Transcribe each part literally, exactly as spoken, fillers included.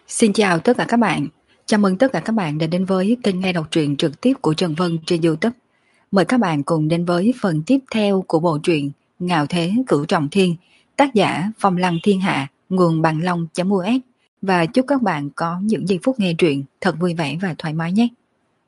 Xin chào tất cả các bạn. Chào mừng tất cả các bạn đã đến với kênh nghe đọc truyện trực tiếp của Trần Vân trên YouTube. Mời các bạn cùng đến với phần tiếp theo của bộ truyện Ngạo Thế Cửu Trọng Thiên, tác giả Phong Lăng Thiên Hạ, nguồn bằng long.us. Và chúc các bạn có những giây phút nghe truyện thật vui vẻ và thoải mái nhé.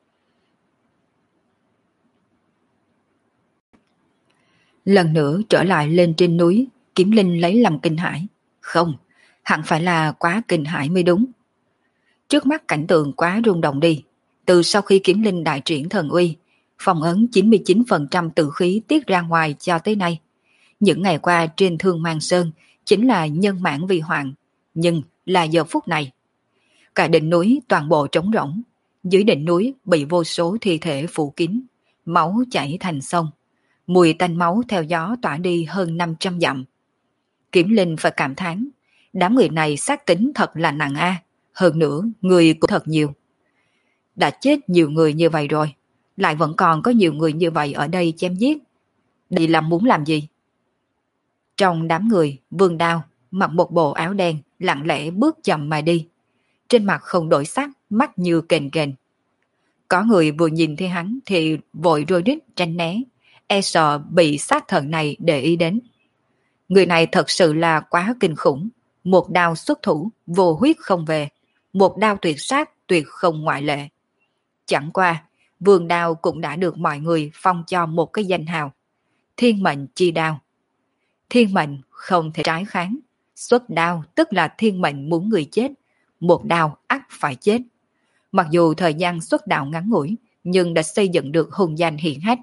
Lần nữa trở lại lên trên núi, Kiếm Linh lấy làm kinh hãi. Không, hẳn phải là quá kinh hãi mới đúng. Trước mắt cảnh tượng quá rung động đi. Từ sau khi Kiếm Linh đại triển thần uy, phong ấn chín mươi chín phần trăm tử khí tiết ra ngoài cho tới nay. Những ngày qua trên Thương Mang Sơn chính là nhân mãn vi hoạn, nhưng là giờ phút này. Cả đỉnh núi toàn bộ trống rỗng, dưới đỉnh núi bị vô số thi thể phủ kín, máu chảy thành sông. Mùi tanh máu theo gió tỏa đi hơn năm trăm dặm. Kiếm Linh phải cảm thán, đám người này xác tính thật là nặng a. Hơn nữa, người cũng thật nhiều. Đã chết nhiều người như vậy rồi, lại vẫn còn có nhiều người như vậy ở đây chém giết. Đây là muốn làm gì? Trong đám người, Vương Đao mặc một bộ áo đen, lặng lẽ bước chậm mà đi. Trên mặt không đổi sắc, mắt như kềnh kềnh. Có người vừa nhìn thấy hắn thì vội rôi rít tránh né, e sợ bị sát thần này để ý đến. Người này thật sự là quá kinh khủng. Một đao xuất thủ, vô huyết không về. Một đao tuyệt sát, tuyệt không ngoại lệ. Chẳng qua, Vương Đao cũng đã được mọi người phong cho một cái danh hào. Thiên mệnh chi đao. Thiên mệnh không thể trái kháng. Xuất đao tức là thiên mệnh muốn người chết. Một đao ắt phải chết. Mặc dù thời gian xuất đạo ngắn ngủi, nhưng đã xây dựng được hùng danh hiển hách.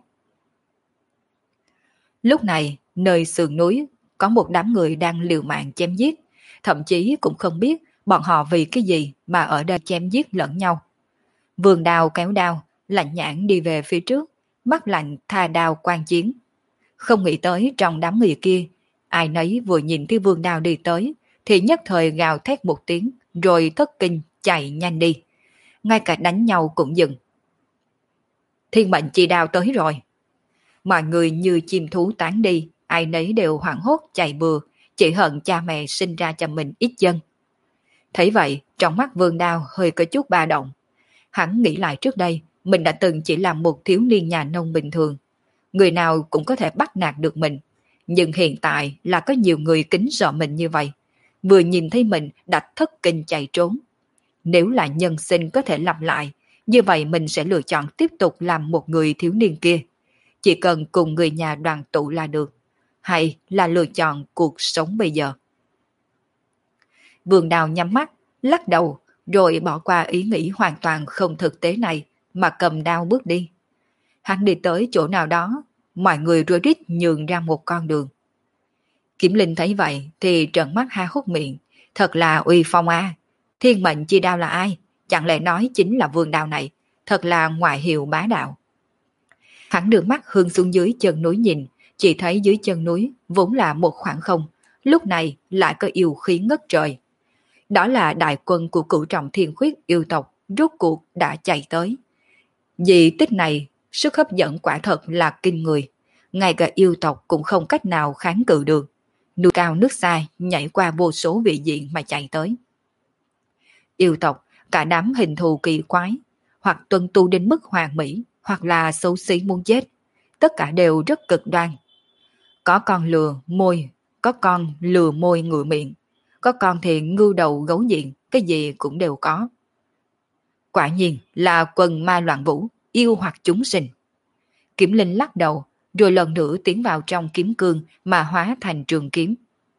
Lúc này, nơi sườn núi, có một đám người đang liều mạng chém giết. Thậm chí cũng không biết bọn họ vì cái gì mà ở đây chém giết lẫn nhau. Vương Đao kéo đao, lạnh nhãn đi về phía trước, mắt lạnh tha đao quan chiến. Không nghĩ tới trong đám người kia, ai nấy vừa nhìn thấy Vương Đao đi tới, thì nhất thời gào thét một tiếng, rồi thất kinh chạy nhanh đi. Ngay cả đánh nhau cũng dừng. Thiên mệnh chi đao tới rồi. Mọi người như chim thú tán đi, ai nấy đều hoảng hốt chạy bừa, chỉ hận cha mẹ sinh ra cho mình ít chân. Thấy vậy, trong mắt Vương Đao hơi có chút ba động. Hắn nghĩ lại trước đây, mình đã từng chỉ là một thiếu niên nhà nông bình thường. Người nào cũng có thể bắt nạt được mình. Nhưng hiện tại là có nhiều người kính sợ mình như vậy. Vừa nhìn thấy mình đã thất kinh chạy trốn. Nếu là nhân sinh có thể lặp lại, như vậy mình sẽ lựa chọn tiếp tục làm một người thiếu niên kia. Chỉ cần cùng người nhà đoàn tụ là được. Hay là lựa chọn cuộc sống bây giờ. Vương Đào nhắm mắt, lắc đầu, rồi bỏ qua ý nghĩ hoàn toàn không thực tế này, mà cầm đao bước đi. Hắn đi tới chỗ nào đó, mọi người rối rít nhường ra một con đường. Kiếm Linh thấy vậy thì trợn mắt ha hốc miệng, thật là uy phong a. Thiên mệnh chi đao là ai? Chẳng lẽ nói chính là Vương Đao này, thật là ngoại hiệu bá đạo. Hắn đưa mắt hướng xuống dưới chân núi nhìn, chỉ thấy dưới chân núi vốn là một khoảng không, lúc này lại có yêu khí ngất trời. Đó là đại quân của Cửu Trọng Thiên Khuyết yêu tộc rốt cuộc đã chạy tới. Dị tích này, sức hấp dẫn quả thật là kinh người. Ngay cả yêu tộc cũng không cách nào kháng cự được. Núi cao nước xa nhảy qua vô số vị diện mà chạy tới. Yêu tộc, cả đám hình thù kỳ quái, hoặc tuân tu đến mức hoàn mỹ, hoặc là xấu xí muốn chết. Tất cả đều rất cực đoan. Có con lừa môi, có con lừa môi ngựa miệng. Có con thì ngưu đầu gấu diện, cái gì cũng đều có. Quả nhiên là quần ma loạn vũ, yêu hoặc chúng sinh. Kiếm Linh lắc đầu, rồi lần nữa tiến vào trong kiếm cương mà hóa thành trường kiếm.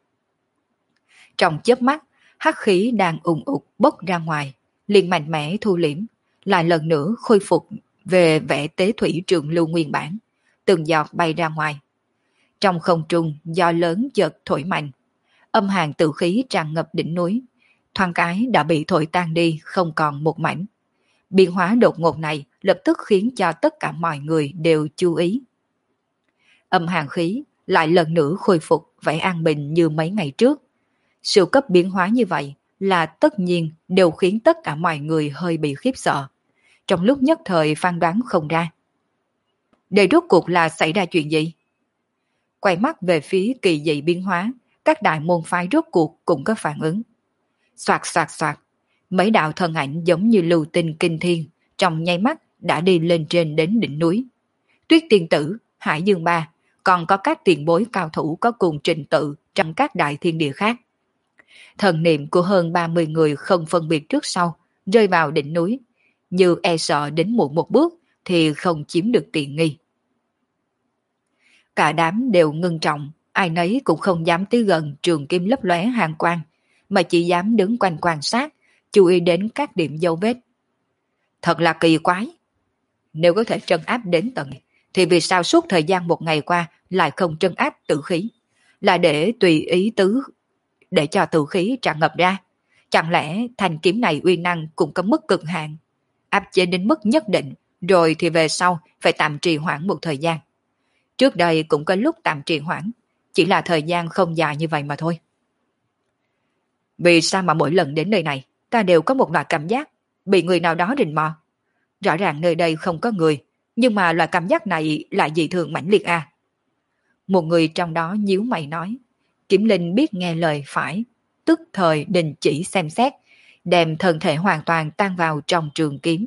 Trong chớp mắt, hắc khí đang ùn ụt bốc ra ngoài, liền mạnh mẽ thu liễm, lại lần nữa khôi phục về vẻ tế thủy trường lưu nguyên bản, từng giọt bay ra ngoài. Trong không trung, gió lớn chợt thổi mạnh, âm hàn tử khí tràn ngập đỉnh núi, thoáng cái đã bị thổi tan đi không còn một mảnh. Biến hóa đột ngột này lập tức khiến cho tất cả mọi người đều chú ý. Âm hàn khí lại lần nữa khôi phục vẻ an bình như mấy ngày trước. Siêu cấp biến hóa như vậy là tất nhiên đều khiến tất cả mọi người hơi bị khiếp sợ. Trong lúc nhất thời phán đoán không ra. Đây rốt cuộc là xảy ra chuyện gì? Quay mắt về phía kỳ dị biến hóa, các đại môn phái rốt cuộc cũng có phản ứng. Soạt soạt soạt, Mấy đạo thân ảnh giống như lưu tinh kinh thiên, trong nháy mắt đã đi lên trên đến đỉnh núi. Tuyết Tiên Tử, Hải Dương Ba, còn có các tiền bối cao thủ có cùng trình tự trong các đại thiên địa khác. Thần niệm của hơn ba mươi người không phân biệt trước sau, rơi vào đỉnh núi, như e sợ đến muộn một bước thì không chiếm được tiện nghi. Cả đám đều ngưng trọng, ai nấy cũng không dám tới gần trường kim lấp lóe hàng quang, mà chỉ dám đứng quanh quan sát, chú ý đến các điểm dấu vết. Thật là kỳ quái. Nếu có thể trấn áp đến tận, thì vì sao suốt thời gian một ngày qua lại không trấn áp tử khí? Là để tùy ý tứ, để cho tử khí tràn ngập ra. Chẳng lẽ thanh kiếm này uy năng cũng có mức cực hạn, áp chế đến mức nhất định, rồi thì về sau phải tạm trì hoãn một thời gian. Trước đây cũng có lúc tạm trì hoãn, chỉ là thời gian không dài như vậy mà thôi. Vì sao mà mỗi lần đến nơi này, ta đều có một loại cảm giác bị người nào đó rình mò? Rõ ràng nơi đây không có người, nhưng mà loại cảm giác này lại dị thường mãnh liệt à? Một người trong đó nhíu mày nói. Kiếm Linh biết nghe lời phải, tức thời đình chỉ xem xét, đem thân thể hoàn toàn tan vào trong trường kiếm.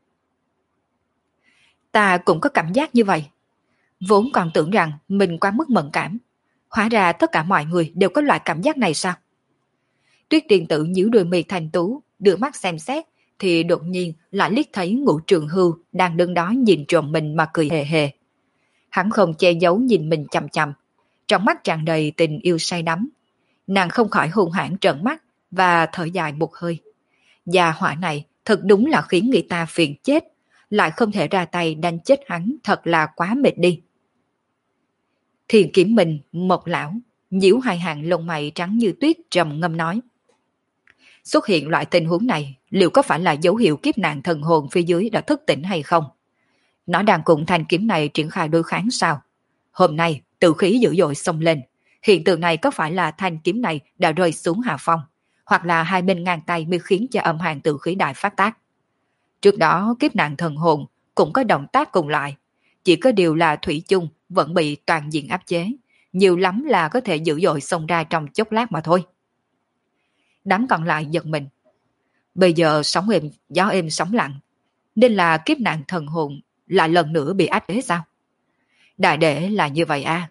Ta cũng có cảm giác như vậy. Vốn còn tưởng rằng mình quá mức mẫn cảm. Hóa ra tất cả mọi người đều có loại cảm giác này sao? Tuyết Tiên Tử nhíu đôi mi thanh tú, đưa mắt xem xét, thì đột nhiên lại liếc thấy Ngũ Trường Hưu đang đứng đó nhìn trộm mình mà cười hề hề. Hắn không che giấu nhìn mình chằm chằm, trong mắt tràn đầy tình yêu say đắm. Nàng không khỏi hung hãn trợn mắt và thở dài một hơi. Gia hỏa này thật đúng là khiến người ta phiền chết, lại không thể ra tay đánh chết hắn, thật là quá mệt đi. Thiền Kiếm Minh, Mộc Lão, nhíu hai hàng lông mày trắng như tuyết trầm ngâm nói. Xuất hiện loại tình huống này, liệu có phải là dấu hiệu kiếp nạn thần hồn phía dưới đã thức tỉnh hay không? Nó đang cùng thanh kiếm này triển khai đối kháng sao? Hôm nay, tử khí dữ dội xông lên. Hiện tượng này có phải là thanh kiếm này đã rơi xuống hạ phong, hoặc là hai bên ngang tay mới khiến cho âm hàn tử khí đại phát tác? Trước đó, kiếp nạn thần hồn cũng có động tác cùng lại. Chỉ có điều là thủy chung vẫn bị toàn diện áp chế. Nhiều lắm là có thể dữ dội xông ra trong chốc lát mà thôi. Đám còn lại giật mình. Bây giờ sóng êm, gió êm sóng lặng, nên là kiếp nạn thần hồn lại lần nữa bị áp chế sao? Đại để là như vậy à?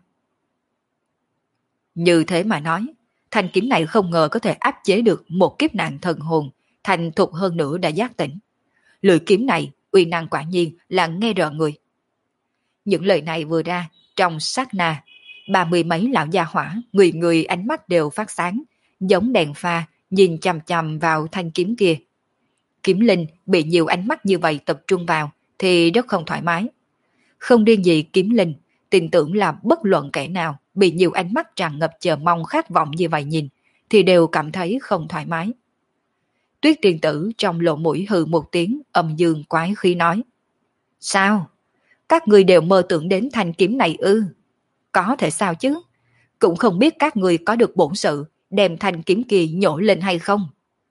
Như thế mà nói, thanh kiếm này không ngờ có thể áp chế được một kiếp nạn thần hồn, thành thục hơn nữa đã giác tỉnh. Lưỡi kiếm này uy năng quả nhiên là nghe rợn người. Những lời này vừa ra, trong sát na, ba mươi mấy lão gia hỏa, người người ánh mắt đều phát sáng, giống đèn pha, nhìn chằm chằm vào thanh kiếm kia. Kiếm Linh bị nhiều ánh mắt như vậy tập trung vào thì rất không thoải mái. Không riêng gì Kiếm Linh, tin tưởng là bất luận kẻ nào bị nhiều ánh mắt tràn ngập chờ mong khát vọng như vậy nhìn thì đều cảm thấy không thoải mái. Tuyết Tiên Tử trong lỗ mũi hừ một tiếng, âm dương quái khí nói. Sao? Các người đều mơ tưởng đến thanh kiếm này ư? Có thể sao chứ? Cũng không biết các người có được bổn sự đem thanh kiếm kia nhổ lên hay không?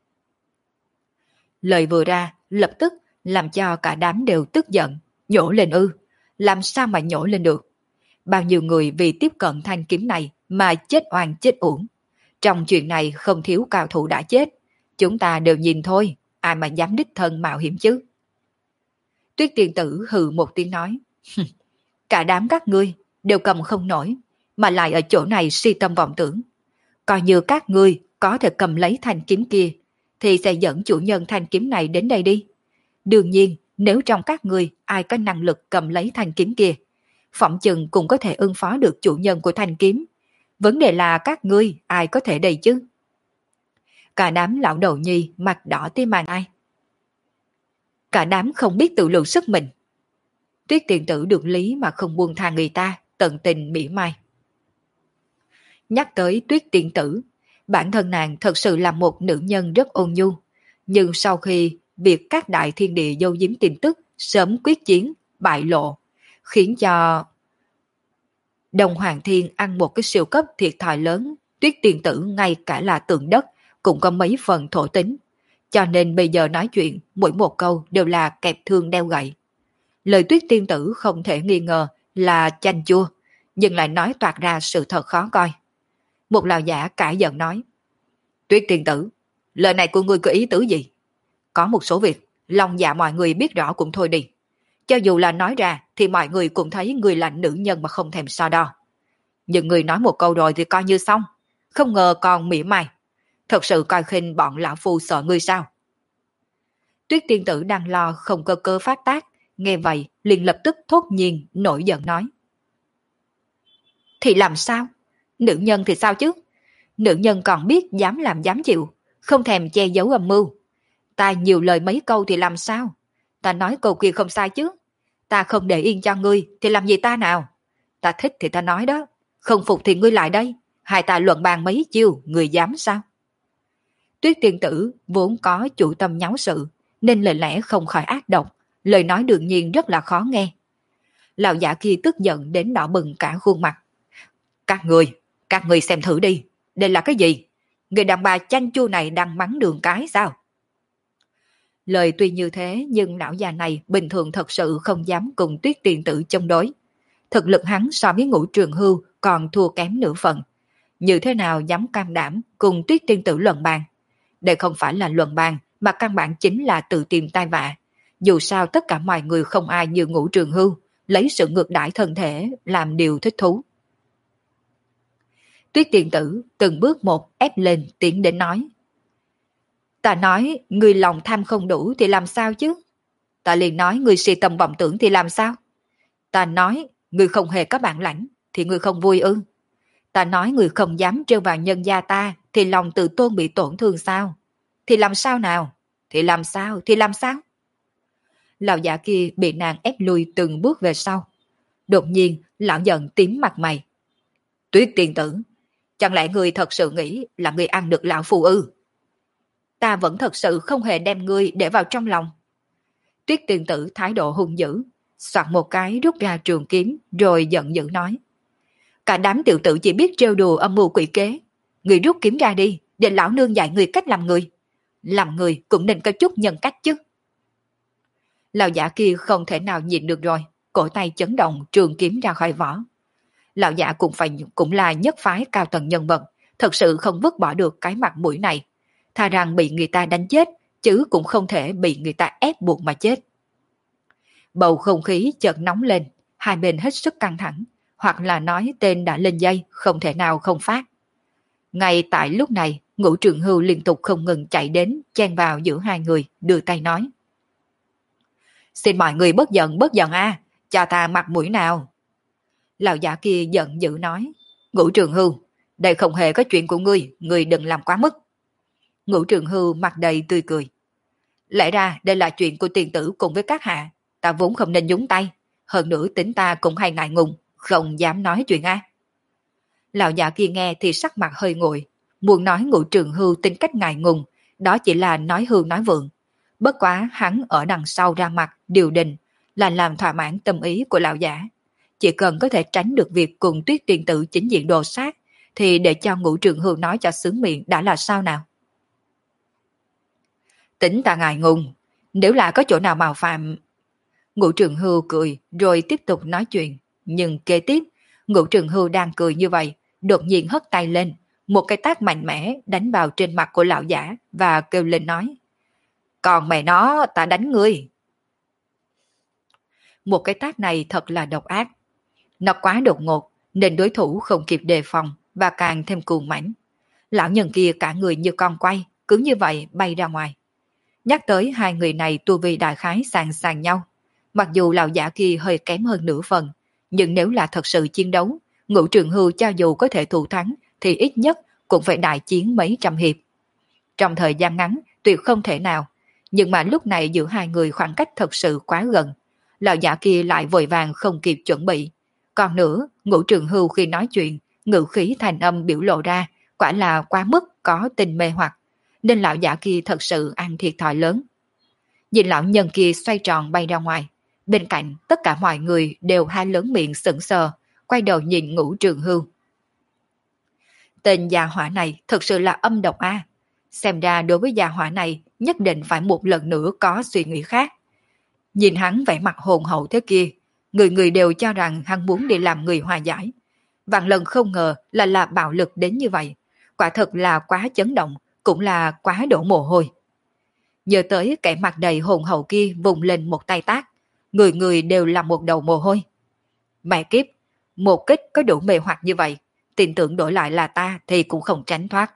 Lời vừa ra, lập tức làm cho cả đám đều tức giận. Nhổ lên ư? Làm sao mà nhổ lên được? Bao nhiêu người vì tiếp cận thanh kiếm này mà chết oan chết uổng. Trong chuyện này không thiếu cao thủ đã chết. Chúng ta đều nhìn thôi, ai mà dám đích thân mạo hiểm chứ? Tuyết Tiên Tử hừ một tiếng nói. Cả đám các ngươi đều cầm không nổi, mà lại ở chỗ này si tâm vọng tưởng. Coi như các ngươi có thể cầm lấy thanh kiếm kia, thì sẽ dẫn chủ nhân thanh kiếm này đến đây đi. Đương nhiên, nếu trong các ngươi ai có năng lực cầm lấy thanh kiếm kia, phỏng chừng cũng có thể ứng phó được chủ nhân của thanh kiếm. Vấn đề là các ngươi ai có thể đây chứ? Cả đám lão đầu nhi mặt đỏ tim màng ai. Cả đám không biết tự lượng sức mình. Tuyết Tiên Tử được lý mà không buông tha người ta, tận tình mỉa mai. Nhắc tới Tuyết Tiên Tử, bản thân nàng thật sự là một nữ nhân rất ôn nhu. Nhưng sau khi việc các đại thiên địa dâu giếm tin tức sớm quyết chiến, bại lộ, khiến cho Đông Hoàng Thiên ăn một cái siêu cấp thiệt thòi lớn, Tuyết Tiên Tử ngay cả là tượng đất cũng có mấy phần thổ tính. Cho nên bây giờ nói chuyện mỗi một câu đều là kẹp thương đeo gậy. Lời Tuyết Tiên Tử không thể nghi ngờ là chanh chua, nhưng lại nói toạc ra sự thật khó coi. Một lão giả cãi giận nói. Tuyết Tiên Tử, lời này của ngươi có ý tứ gì? có một số việc, lòng dạ mọi người biết rõ cũng thôi đi. Cho dù là nói ra thì mọi người cũng thấy người là nữ nhân mà không thèm so đo. Nhưng người nói một câu rồi thì coi như xong, không ngờ còn mỉa mai. Thật sự coi khinh bọn lão phu sợ ngươi sao? Tuyết tiên tử đang lo không cơ cơ phát tác, nghe vậy liền lập tức thốt nhiên nổi giận nói. Thì làm sao? Nữ nhân thì sao chứ? Nữ nhân còn biết dám làm dám chịu, không thèm che giấu âm mưu. Ta nhiều lời mấy câu thì làm sao? Ta nói câu kia không sai chứ. Ta không để yên cho ngươi thì làm gì ta nào? Ta thích thì ta nói đó, không phục thì ngươi lại đây. Hai ta luận bàn mấy chiêu, ngươi dám sao? Tuyết tiên tử vốn có chủ tâm nháo sự, nên lời lẽ không khỏi ác độc, lời nói đương nhiên rất là khó nghe. Lão giả kia tức giận đến đỏ bừng cả khuôn mặt. Các người, các người xem thử đi, đây là cái gì? Người đàn bà chanh chua này đang mắng đường cái sao? Lời tuy như thế nhưng lão già này bình thường thật sự không dám cùng Tuyết tiên tử chống đối. Thực lực hắn so với Ngũ Trường Hưu còn thua kém nửa phần. Như thế nào dám cam đảm cùng Tuyết tiên tử luận bàn? Đây không phải là luận bàn mà căn bản chính là tự tìm tai vạ. Dù sao tất cả mọi người không ai như Ngũ Trường Hưu lấy sự ngược đãi thân thể làm điều thích thú. Tuyết tiên tử từng bước một ép lên tiến đến nói. Ta nói người lòng tham không đủ thì làm sao chứ? Ta liền nói người si tâm vọng tưởng thì làm sao? Ta nói người không hề có bản lãnh thì người không vui ư? Ta nói người không dám trêu vào nhân gia ta thì lòng tự tôn bị tổn thương sao? Thì làm sao nào? Thì làm sao? Thì làm sao? Lão già kia bị nàng ép lui từng bước về sau. Đột nhiên lão giận tím mặt mày. Tuyết tiên tử, chẳng lẽ người thật sự nghĩ là người ăn được lão phù ư? Ta vẫn thật sự không hề đem ngươi để vào trong lòng. Tuyết tiên tử thái độ hung dữ, soạt một cái rút ra trường kiếm rồi giận dữ nói. Cả đám tiểu tử chỉ biết trêu đùa âm mưu quỷ kế. Người rút kiếm ra đi, để lão nương dạy người cách làm người. Làm người cũng nên có chút nhân cách chứ. Lão giả kia không thể nào nhịn được rồi, cổ tay chấn động trường kiếm ra khỏi vỏ. Lão giả cũng phải cũng là nhất phái cao tầng nhân vật, thật sự không vứt bỏ được cái mặt mũi này. Thà rằng bị người ta đánh chết, chứ cũng không thể bị người ta ép buộc mà chết. Bầu không khí chợt nóng lên, hai bên hết sức căng thẳng, hoặc là nói tên đã lên dây, không thể nào không phát. Ngay tại lúc này, Ngũ Trường Hưu liên tục không ngừng chạy đến, chen vào giữa hai người, đưa tay nói. Xin mọi người bớt giận, bớt giận a, cho ta mặt mũi nào. Lão giả kia giận dữ nói. Ngũ Trường Hưu, đây không hề có chuyện của ngươi, ngươi đừng làm quá mức. Ngũ Trường Hưu mặt đầy tươi cười. Lẽ ra đây là chuyện của tiền tử cùng với các hạ, ta vốn không nên nhúng tay, hơn nữa tính ta cũng hay ngại ngùng, không dám nói chuyện a. Lão già kia nghe thì sắc mặt hơi nguội, muốn nói Ngũ Trường Hưu tính cách ngại ngùng, đó chỉ là nói hưu nói vượng. Bất quá hắn ở đằng sau ra mặt điều đình là làm thỏa mãn tâm ý của lão giả. Chỉ cần có thể tránh được việc cùng Tuyết tiên tử chính diện đồ sát thì để cho Ngũ Trường Hưu nói cho sướng miệng đã là sao nào. Tính ta ngại ngùng, nếu là có chỗ nào mạo phạm. Ngũ Trường Hưu cười rồi tiếp tục nói chuyện, nhưng kế tiếp Ngũ Trường Hưu đang cười như vậy, đột nhiên hất tay lên, một cái tát mạnh mẽ đánh vào trên mặt của lão giả và kêu lên nói. Còn mẹ nó, ta đánh ngươi. Một cái tát này thật là độc ác. Nó quá đột ngột nên đối thủ không kịp đề phòng và càng thêm cuồng mãnh. Lão nhân kia cả người như con quay, cứ như vậy bay ra ngoài. Nhắc tới hai người này tu vi đại khái sàn sàn nhau. Mặc dù lão giả kia hơi kém hơn nửa phần, nhưng nếu là thật sự chiến đấu, Ngũ Trường Hưu cho dù có thể thủ thắng thì ít nhất cũng phải đại chiến mấy trăm hiệp. Trong thời gian ngắn tuyệt không thể nào, nhưng mà lúc này giữa hai người khoảng cách thật sự quá gần. Lão giả kia lại vội vàng không kịp chuẩn bị. Còn nữa, Ngũ Trường Hưu khi nói chuyện, ngữ khí thành âm biểu lộ ra, quả là quá mức có tình mê hoặc, nên lão giả kia thật sự ăn thiệt thòi lớn. Nhìn lão nhân kia xoay tròn bay ra ngoài, bên cạnh tất cả mọi người đều hai lớn miệng sững sờ, quay đầu nhìn Ngũ Trường Hưu. Tên già hỏa này thật sự là âm độc a. Xem ra đối với già hỏa này nhất định phải một lần nữa có suy nghĩ khác. Nhìn hắn vẻ mặt hồn hậu thế kia, người người đều cho rằng hắn muốn đi làm người hòa giải. Vạn lần không ngờ là là bạo lực đến như vậy. Quả thật là quá chấn động, cũng là quá đổ mồ hôi. Nhớ tới kẻ mặt đầy hồn hậu kia vùng lên một tay tác, người người đều là một đầu mồ hôi. Mẹ kiếp, một kích có đủ mê hoặc như vậy, tin tưởng đổi lại là ta thì cũng không tránh thoát.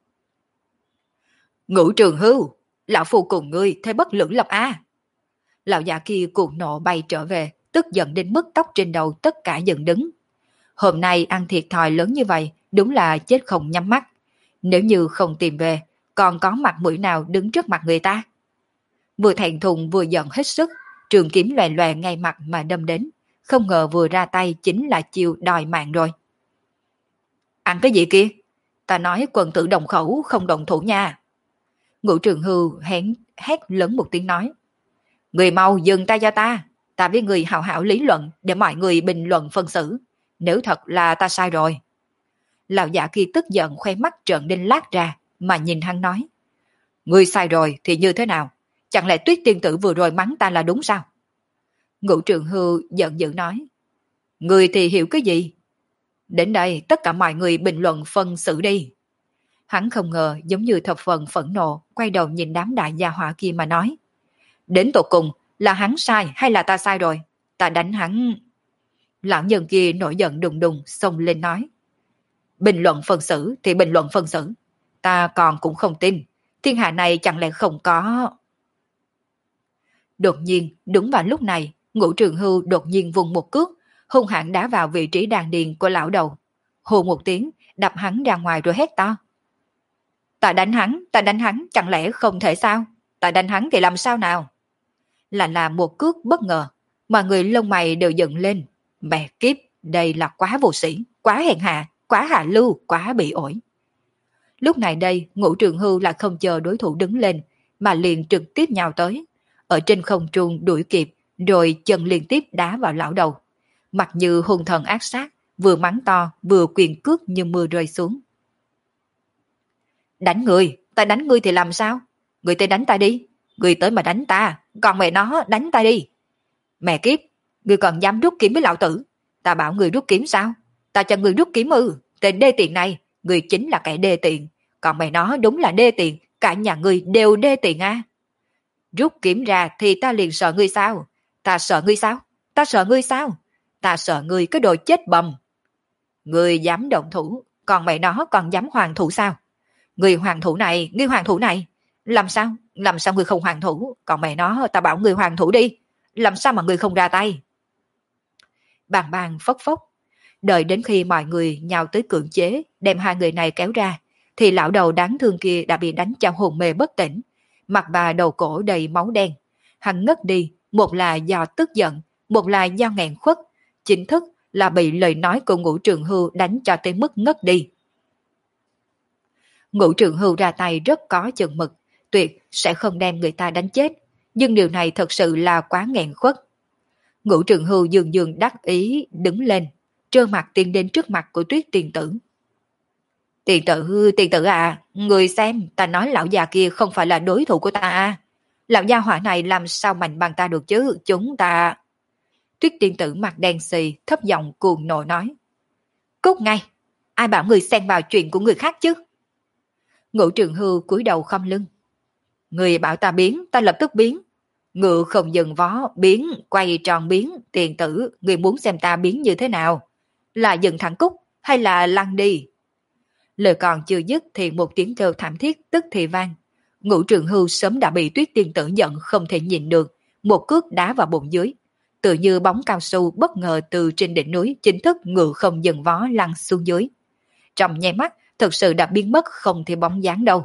Ngũ Trường Hưu, lão phu cùng ngươi thế bất lưỡng lập a. Lão già kia cuồng nộ bay trở về, tức giận đến mức tóc trên đầu tất cả dựng đứng. Hôm nay ăn thiệt thòi lớn như vậy, đúng là chết không nhắm mắt. Nếu như không tìm về, còn có mặt mũi nào đứng trước mặt người ta? Vừa thẹn thùng vừa giận hết sức, trường kiếm loè loè ngay mặt mà đâm đến. Không ngờ vừa ra tay chính là chiêu đòi mạng rồi. Ăn cái gì kia? Ta nói quần tử đồng khẩu không đồng thủ nha. Ngũ Trường Hưu hén hét lớn một tiếng nói. Người mau dừng tay cho ta. Ta với người hào hảo lý luận để mọi người bình luận phân xử. Nếu thật là ta sai rồi. Lão giả kia tức giận khoe mắt trợn đinh lát ra mà nhìn hắn nói. Người sai rồi thì như thế nào? Chẳng lẽ Tuyết tiên tử vừa rồi mắng ta là đúng sao? Ngũ Trường Hưu giận dữ nói. Người thì hiểu cái gì? Đến đây tất cả mọi người bình luận phân xử đi. Hắn không ngờ giống như thập phần phẫn nộ, quay đầu nhìn đám đại gia hỏa kia mà nói. Đến tột cùng là hắn sai hay là ta sai rồi? Ta đánh hắn. Lão nhân kia nổi giận đùng đùng xông lên nói. Bình luận phân xử thì bình luận phân xử. Ta còn cũng không tin. Thiên hạ này chẳng lẽ không có... Đột nhiên, đúng vào lúc này, Ngũ Trường Hưu đột nhiên vùng một cước, hung hãn đá vào vị trí đàn điền của lão đầu. Hô một tiếng, đập hắn ra ngoài rồi hét to. Ta đánh hắn, ta đánh hắn, chẳng lẽ không thể sao? Ta đánh hắn thì làm sao nào? Là là một cước bất ngờ, mà người lông mày đều dựng lên. Mẹ kiếp, đây là quá vô sĩ, quá hèn hạ, quá hạ lưu, quá bị ổi. Lúc này đây, Ngũ Trường Hưu lại không chờ đối thủ đứng lên, mà liền trực tiếp nhào tới. Ở trên không trung đuổi kịp, rồi chân liên tiếp đá vào lão đầu. Mặt như hung thần ác sát, vừa mắng to, vừa quyền cước như mưa rơi xuống. Đánh người, ta đánh ngươi thì làm sao? Người tới đánh ta đi, người tới mà đánh ta, còn mẹ nó đánh ta đi. Mẹ kiếp, người còn dám rút kiếm với lão tử? Ta bảo người rút kiếm sao? Ta cho người rút kiếm ư? Tên đê tiện này, người chính là kẻ đê tiện. Còn mẹ nó đúng là đê tiện, cả nhà người đều đê tiện à? Rút kiếm ra thì ta liền sợ ngươi sao? Ta sợ ngươi sao? Ta sợ ngươi sao? Ta sợ ngươi cái đồ chết bầm. Ngươi dám động thủ, còn mẹ nó còn dám hoàng thủ sao? Người hoàng thủ này, người hoàng thủ này. Làm sao? Làm sao người không hoàng thủ? Còn mẹ nó, ta bảo người hoàng thủ đi. Làm sao mà người không ra tay? Bàng bàng phốc phốc. Đợi đến khi mọi người nhào tới cưỡng chế, đem hai người này kéo ra, thì lão đầu đáng thương kia đã bị đánh cho hồn mê bất tỉnh. Mặt bà đầu cổ đầy máu đen. Hắn ngất đi, một là do tức giận, một là do nghẹn khuất. Chính thức là bị lời nói của Ngũ Trường Hưu đánh cho tới mức ngất đi. Ngũ Trường Hưu ra tay rất có chừng mực, tuyệt sẽ không đem người ta đánh chết, nhưng điều này thật sự là quá nghẹn khuất. Ngũ Trường Hưu dường dường đắc ý đứng lên, trơ mặt tiến đến trước mặt của Tuyết tiền tử. Tiền tử, tiền tử à, người xem, ta nói lão già kia không phải là đối thủ của ta à. Lão gia hỏa này làm sao mạnh bằng ta được chứ, chúng ta... Tuyết tiên tử mặt đen xì, thấp giọng cuồng nộ nói. Cút ngay, ai bảo người xen vào chuyện của người khác chứ? Ngũ Trường Hưu cúi đầu khom lưng. Người bảo ta biến, ta lập tức biến. Ngựa không dừng vó, biến, quay tròn biến, tiền tử, người muốn xem ta biến như thế nào? Là dừng thẳng cúc, hay là lăn đi? Lời còn chưa dứt thì một tiếng kêu thảm thiết tức thì vang. Ngũ Trường Hưu sớm đã bị Tuyết tiên tử giận không thể nhịn được, một cước đá vào bụng dưới. Tự như bóng cao su bất ngờ từ trên đỉnh núi chính thức ngựa không dừng vó lăn xuống dưới. Trong nháy mắt, thực sự đã biến mất không thể bóng dáng đâu.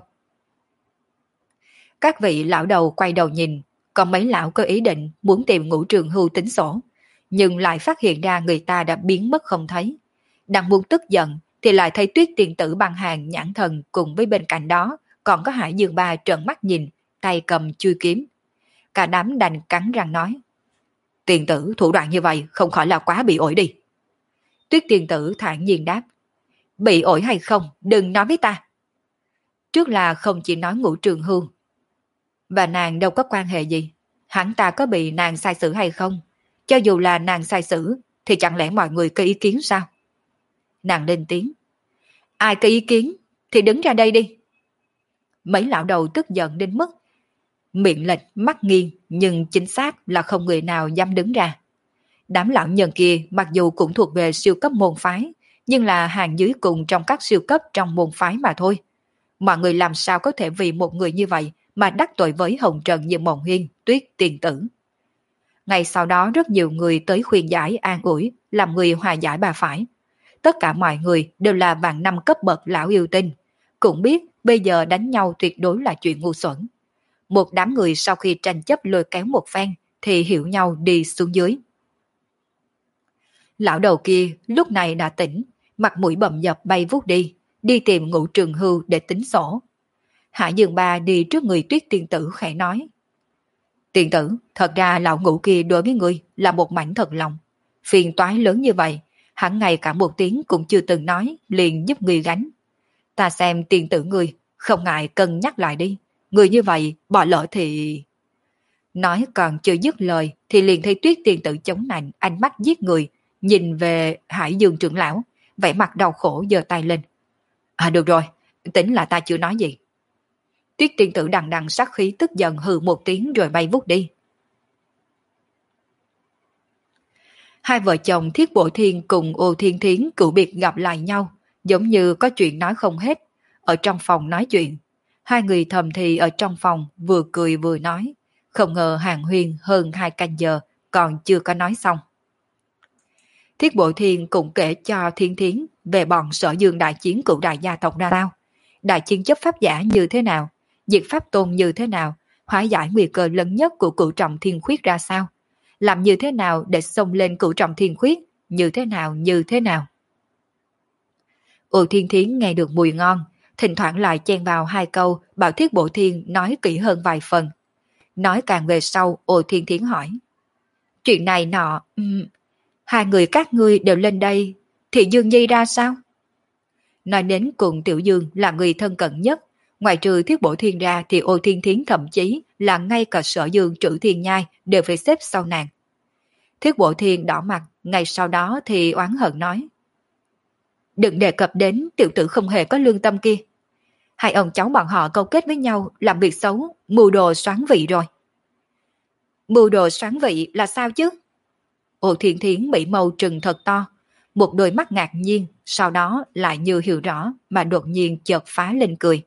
Các vị lão đầu quay đầu nhìn, còn mấy lão có ý định muốn tìm Ngũ Trường Hưu tính sổ, nhưng lại phát hiện ra người ta đã biến mất không thấy. Đang muốn tức giận thì lại thấy Tuyết tiền tử bằng hàng nhãn thần cùng với bên cạnh đó còn có Hải Dương Ba trợn mắt nhìn, tay cầm chui kiếm. Cả đám đành cắn răng nói. Tiền tử thủ đoạn như vậy không khỏi là quá bị ổi đi. Tuyết tiền tử thản nhiên đáp. Bị ổi hay không, đừng nói với ta. Trước là không chỉ nói Ngũ Trường Hưu. Và nàng đâu có quan hệ gì. Hắn ta có bị nàng sai xử hay không? Cho dù là nàng sai xử, thì chẳng lẽ mọi người có ý kiến sao? Nàng lên tiếng. Ai có ý kiến, thì đứng ra đây đi. Mấy lão đầu tức giận đến mức miệng lệch mắt nghiêng nhưng chính xác là không người nào dám đứng ra. Đám lão nhân kia mặc dù cũng thuộc về siêu cấp môn phái, nhưng là hàng dưới cùng trong các siêu cấp trong môn phái mà thôi. Mọi người làm sao có thể vì một người như vậy mà đắc tội với hồng trần như Mộng Hiên, Tuyết Tiên Tử. Ngày sau đó rất nhiều người tới khuyên giải an ủi, làm người hòa giải bà phải. Tất cả mọi người đều là vạn năm cấp bậc lão yêu tinh, cũng biết bây giờ đánh nhau tuyệt đối là chuyện ngu xuẩn. Một đám người sau khi tranh chấp lôi kéo một phen thì hiểu nhau đi xuống dưới. Lão đầu kia lúc này đã tỉnh, mặt mũi bầm dập bay vút đi, đi tìm Ngũ Trường Hưu để tính sổ. Hạ Dương Ba đi trước người Tuyết Tiên Tử khẽ nói: Tiên tử, thật ra lão Ngũ kia đối với ngươi là một mảnh thật lòng. Phiền toái lớn như vậy, hẳn ngày cả một tiếng cũng chưa từng nói, liền giúp ngươi gánh. Ta xem tiên tử ngươi, không ngại cân nhắc lại đi. Người như vậy, bỏ lỡ thì... Nói còn chưa dứt lời thì liền thấy Tuyết Tiên Tử chống nạnh, ánh mắt giết người, nhìn về Hải Dương trưởng lão, vẻ mặt đau khổ giơ tay lên. À được rồi, tính là ta chưa nói gì. Tuyết Tiên Tử đằng đằng sát khí tức giận hừ một tiếng rồi bay vút đi. Hai vợ chồng Thiết Bội Thiên cùng Ô Thiên Thiến cựu biệt gặp lại nhau, giống như có chuyện nói không hết, ở trong phòng nói chuyện. Hai người thầm thì ở trong phòng vừa cười vừa nói, không ngờ hàng huyên hơn hai canh giờ còn chưa có nói xong. Thiết Bội Thiên cũng kể cho Thiên Thiến về bọn Sở Dương đại chiến cựu đại gia tộc ra sao, đại chiến chấp pháp giả như thế nào, diệt pháp tôn như thế nào, hóa giải nguy cơ lớn nhất của cửu trọng thiên khuyết ra sao, làm như thế nào để xông lên cửu trọng thiên khuyết, như thế nào như thế nào. Ô Thiên Thiến nghe được mùi ngon, thỉnh thoảng lại chen vào hai câu bảo Thiết Bội Thiên nói kỹ hơn vài phần. Nói càng về sau, Ô Thiên Thiến hỏi: Chuyện này nọ, um, hai người các ngươi đều lên đây, thì Dương Nhi ra sao? Nói đến cùng Tiểu Dương là người thân cận nhất, ngoài trừ Thiết Bội Thiên ra thì Ô Thiên Thiến thậm chí là ngay cả Sở Dương Trữ Thiên Nhai đều phải xếp sau nàng. Thiết Bội Thiên đỏ mặt, ngay sau đó thì oán hận nói: Đừng đề cập đến tiểu tử không hề có lương tâm kia. Hai ông cháu bọn họ câu kết với nhau làm việc xấu, mưu đồ soán vị rồi. Mưu đồ soán vị là sao chứ? Ô Thiên Thiến bị mâu trừng thật to, một đôi mắt ngạc nhiên, sau đó lại như hiểu rõ mà đột nhiên chợt phá lên cười.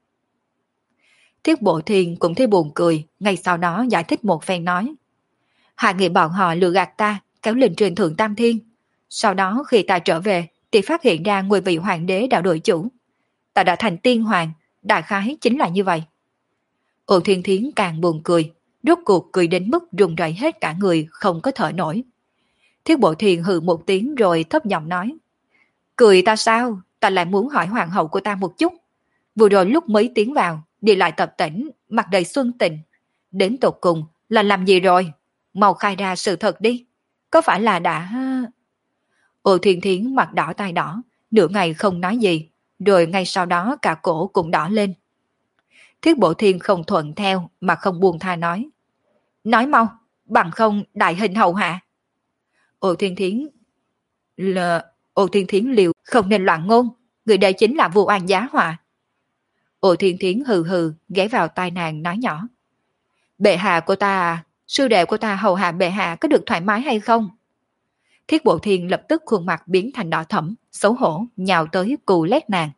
Thiết Bộ Thiên cũng thấy buồn cười, ngay sau đó giải thích một phen nói: Hai người bọn họ lừa gạt ta, kéo lên trên thượng tam thiên. Sau đó khi ta trở về thì phát hiện ra ngôi vị hoàng đế đã đổi chủ. Ta đã thành tiên hoàng, đại khái chính là như vậy. Ô Thiên Thiến càng buồn cười, rốt cuộc cười đến mức run rẩy hết cả người, không có thở nổi. Thiết Bộ Thiên hừ một tiếng rồi thấp giọng nói: Cười ta sao? Ta lại muốn hỏi hoàng hậu của ta một chút. Vừa rồi lúc mới tiến vào, đi lại tập tỉnh, mặt đầy xuân tình. Đến tột cùng là làm gì rồi? Mau khai ra sự thật đi. Có phải là đã... Ô Thiên Thiến mặt đỏ tai đỏ, nửa ngày không nói gì, rồi ngay sau đó cả cổ cũng đỏ lên. Thiết Bộ Thiên không thuận theo mà không buông tha nói: Nói mau, bằng không đại hình hầu hạ. Ô Thiên Thiến là... Ô Thiên Thiến liều không nên loạn ngôn, người đây chính là vô oan giá họa. Ô Thiên Thiến hừ hừ ghé vào tai nàng nói nhỏ: Bệ hạ của ta, sư đệ của ta hầu hạ bệ hạ có được thoải mái hay không? Thiết Bộ Thiên lập tức khuôn mặt biến thành đỏ thẫm, xấu hổ nhào tới cù lét nàng.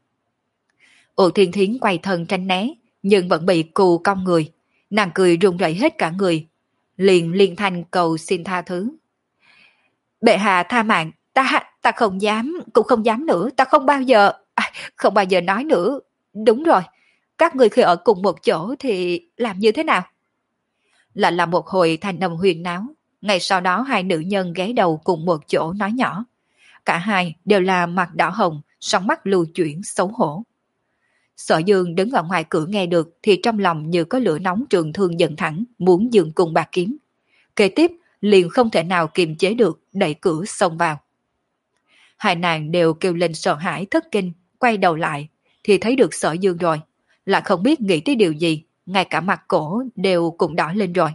Ô Thiên Thiến quay thân tránh né, nhưng vẫn bị cù cong người, nàng cười run rẩy hết cả người, liền liên thanh cầu xin tha thứ. Bệ hạ tha mạng, ta ta không dám, cũng không dám nữa, ta không bao giờ, à, không bao giờ nói nữa. Đúng rồi, các người khi ở cùng một chỗ thì làm như thế nào? Lại là một hồi thanh âm huyền náo, ngày sau đó hai nữ nhân ghé đầu cùng một chỗ nói nhỏ. Cả hai đều là mặt đỏ hồng, sóng mắt lưu chuyển xấu hổ. Sở Dương đứng ở ngoài cửa nghe được thì trong lòng như có lửa nóng trường thương giận thẳng, muốn dừng cùng bạc kiếm. Kế tiếp liền không thể nào kiềm chế được, đẩy cửa xông vào. Hai nàng đều kêu lên sợ hãi thất kinh, quay đầu lại thì thấy được Sở Dương rồi, lại không biết nghĩ tới điều gì, ngay cả mặt cổ đều cũng đỏ lên rồi.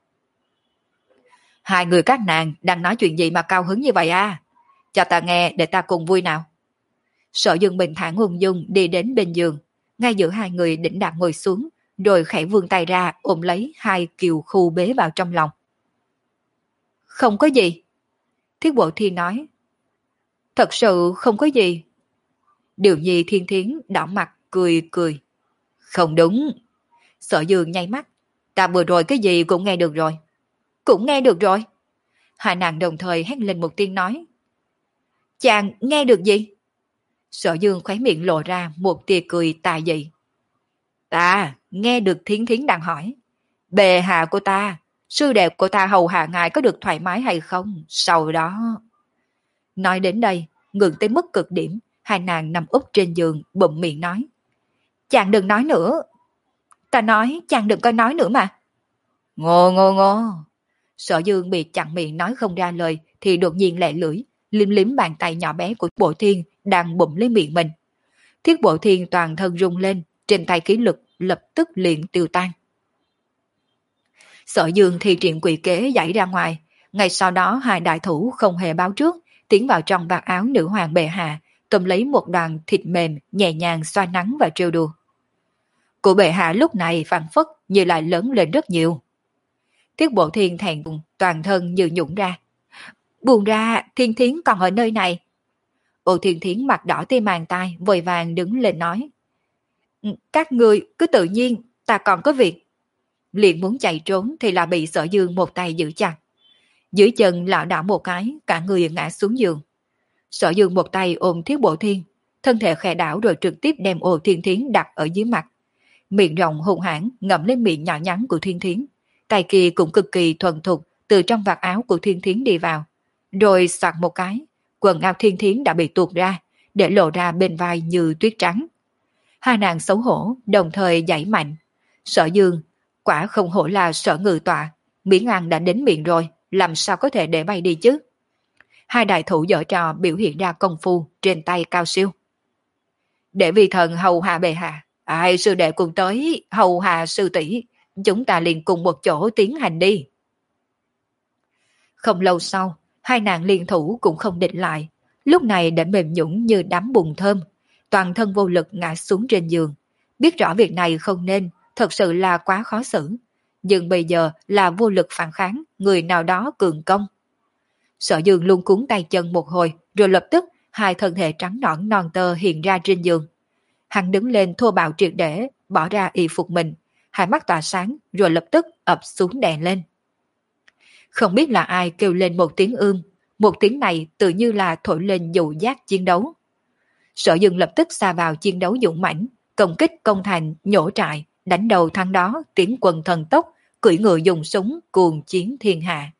Hai người các nàng đang nói chuyện gì mà cao hứng như vậy à? Cho ta nghe để ta cùng vui nào. Sở Dương bình thản ung dung đi đến bên giường, ngay giữa hai người đĩnh đạc ngồi xuống, rồi khẽ vươn tay ra ôm lấy hai kiều khu bế vào trong lòng. Không có gì. Thiết Bộ Thiên nói. Thật sự không có gì. Điều Nhi Thiên Thiến đỏ mặt cười cười. Không đúng. Sở Dương nháy mắt. Ta vừa rồi cái gì cũng nghe được rồi. Cũng nghe được rồi. Hai nàng đồng thời hét lên một tiếng nói. Chàng nghe được gì? Sở Dương khóe miệng lộ ra một tia cười tà dị. Ta nghe được Thiến Thiến đang hỏi. Bệ hạ của ta, sư đệ của ta hầu hạ ngài có được thoải mái hay không? Sau đó... Nói đến đây, ngừng tới mức cực điểm, hai nàng nằm úp trên giường, bụm miệng nói. Chàng đừng nói nữa. Ta nói, chàng đừng có nói nữa mà. Ngô ngô ngô. Sở Dương bị chặn miệng nói không ra lời, thì đột nhiên lẹ lưỡi, liếm liếm bàn tay nhỏ bé của Bộ Thiên đang bụm lấy miệng mình. Thiết Bộ Thiên toàn thân rung lên, trên tay khí lực lập tức liền tiêu tan. Sở Dương thì triển quỷ kế giải ra ngoài, ngay sau đó hai đại thủ không hề báo trước, tiến vào trong vạt áo nữ hoàng bệ hạ, cầm lấy một đoàn thịt mềm nhẹ nhàng xoa nắng và trêu đùa. Của bệ hạ lúc này phản phất như lại lớn lên rất nhiều. Thiết Bộ Thiên thẹn thùng, toàn thân như nhũng ra. Buồn ra, Thiên Thiến còn ở nơi này. Ô Thiên Thiến mặt đỏ tê màng tai, vội vàng đứng lên nói. Các người cứ tự nhiên, ta còn có việc. Liền muốn chạy trốn thì là bị Sở Dương một tay giữ chặt. Dưới chân lảo đảo một cái, cả người ngã xuống giường. Sở Dương một tay ôm Thiết Bộ Thiên, thân thể khẽ đảo rồi trực tiếp đem Ô Thiên Thiến đặt ở dưới mặt. Miệng rộng hung hãn ngậm lên miệng nhỏ nhắn của Thiên Thiến. Tay kia cũng cực kỳ thuần thục từ trong vạt áo của Thiên Thiến đi vào. Rồi soạt một cái, quần áo Thiên Thiến đã bị tuột ra, để lộ ra bên vai như tuyết trắng. Hai nàng xấu hổ, đồng thời giãy mạnh. Sở Dương, quả không hổ là Sở Ngự Tọa, miếng ăn đã đến miệng rồi, làm sao có thể để bay đi chứ? Hai đại thủ giở trò biểu hiện ra công phu trên tay cao siêu. Để vì thần hầu hạ bệ hạ, ai sư đệ cùng tới, hầu hạ sư tỷ, chúng ta liền cùng một chỗ tiến hành đi. Không lâu sau, hai nàng liên thủ cũng không địch lại, lúc này đã mềm nhũn như đám bùn thơm, toàn thân vô lực ngã xuống trên giường. Biết rõ việc này không nên, thật sự là quá khó xử. Nhưng bây giờ là vô lực phản kháng, người nào đó cường công. Sở Dương luôn cuốn tay chân một hồi, rồi lập tức hai thân thể trắng nõn non tơ hiện ra trên giường. Hắn đứng lên thô bạo triệt để, bỏ ra y phục mình, hai mắt tỏa sáng, rồi lập tức ập xuống đè lên. Không biết là ai kêu lên một tiếng ưm, một tiếng này tự như là thổi lên dụ giác chiến đấu. Sở Dương lập tức xa vào chiến đấu dũng mãnh, công kích công thành, nhổ trại, đánh đầu thắng đó, tiến quân thần tốc, cưỡi ngựa dùng súng, cuồng chiến thiên hạ.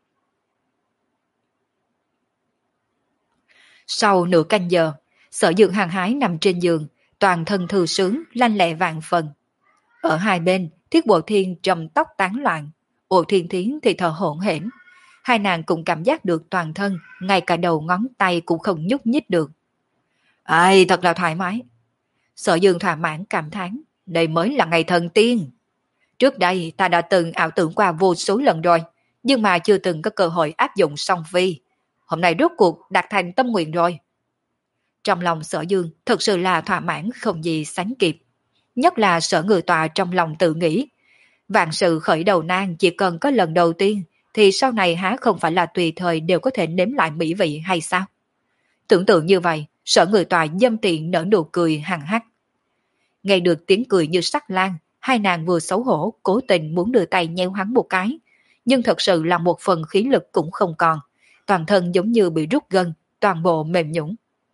Sau nửa canh giờ, Sở Dương hăng hái nằm trên giường, toàn thân thư sướng, lanh lẹ vạn phần. Ở hai bên, Thiết Bộ Thiên trầm tóc tán loạn, Ô Thiên Thiến thì thở hổn hển. Hai nàng cũng cảm giác được toàn thân, ngay cả đầu ngón tay cũng không nhúc nhích được. Ai, thật là thoải mái. Sở Dương thỏa mãn cảm thán, đây mới là ngày thần tiên. Trước đây ta đã từng ảo tưởng qua vô số lần rồi, nhưng mà chưa từng có cơ hội áp dụng song phi. Hôm nay rốt cuộc đạt thành tâm nguyện rồi. Trong lòng Sở Dương thật sự là thỏa mãn không gì sánh kịp. Nhất là Sở Ngự Tọa trong lòng tự nghĩ. Vạn sự khởi đầu nan chỉ cần có lần đầu tiên, thì sau này há không phải là tùy thời đều có thể nếm lại mỹ vị hay sao? Tưởng tượng như vậy, Sở Ngự Tọa dâm tiện nở nụ cười hằng hắc. Nghe được tiếng cười như sắc lan, hai nàng vừa xấu hổ, cố tình muốn đưa tay nhéo hắn một cái, nhưng thật sự là một phần khí lực cũng không còn, toàn thân giống như bị rút gân, toàn bộ mềm nhũn.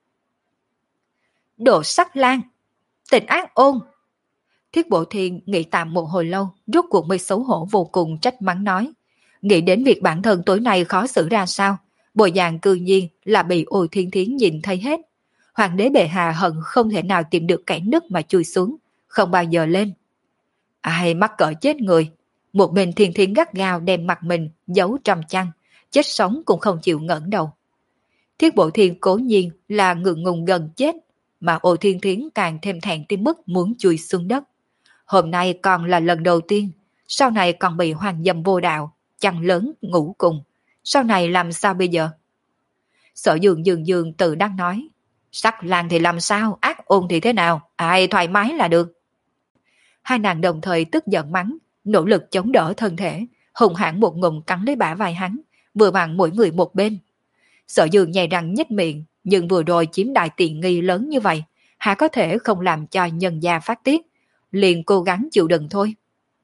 Đồ sắc lan, tình ác ôn. Thiết Bộ Thiên nghĩ tạm một hồi lâu, rốt cuộc mới xấu hổ vô cùng trách mắng nói. Nghĩ đến việc bản thân tối nay khó xử ra sao, bộ dạng cư nhiên là bị Ô Thiên Thiến nhìn thấy hết. Hoàng đế bệ hạ hận không thể nào tìm được kẻ nứt mà chui xuống, không bao giờ lên. Ai mắc cỡ chết người, một bên Thiên Thiến gắt gao đem mặt mình giấu trong chăn, chết sống cũng không chịu ngẩng đầu. Thiết Bộ Thiên cố nhiên là ngượng ngùng gần chết, mà Ô Thiên Thiến càng thêm thẹn tới mức muốn chui xuống đất. Hôm nay còn là lần đầu tiên, sau này còn bị hoàng dâm vô đạo, chăn lớn ngủ cùng, sau này làm sao bây giờ? Sở Dương dường dường tự đang nói, sắc lang thì làm sao, ác ôn thì thế nào, ai thoải mái là được. Hai nàng đồng thời tức giận mắng, nỗ lực chống đỡ thân thể, hùng hãn một ngụm cắn lấy bả vai hắn, vừa vặn mỗi người một bên. Sở Dương nhai răng nhếch miệng, nhưng vừa rồi chiếm đại tiện nghi lớn như vậy, há có thể không làm cho nhân gia phát tiết, liền cố gắng chịu đựng thôi.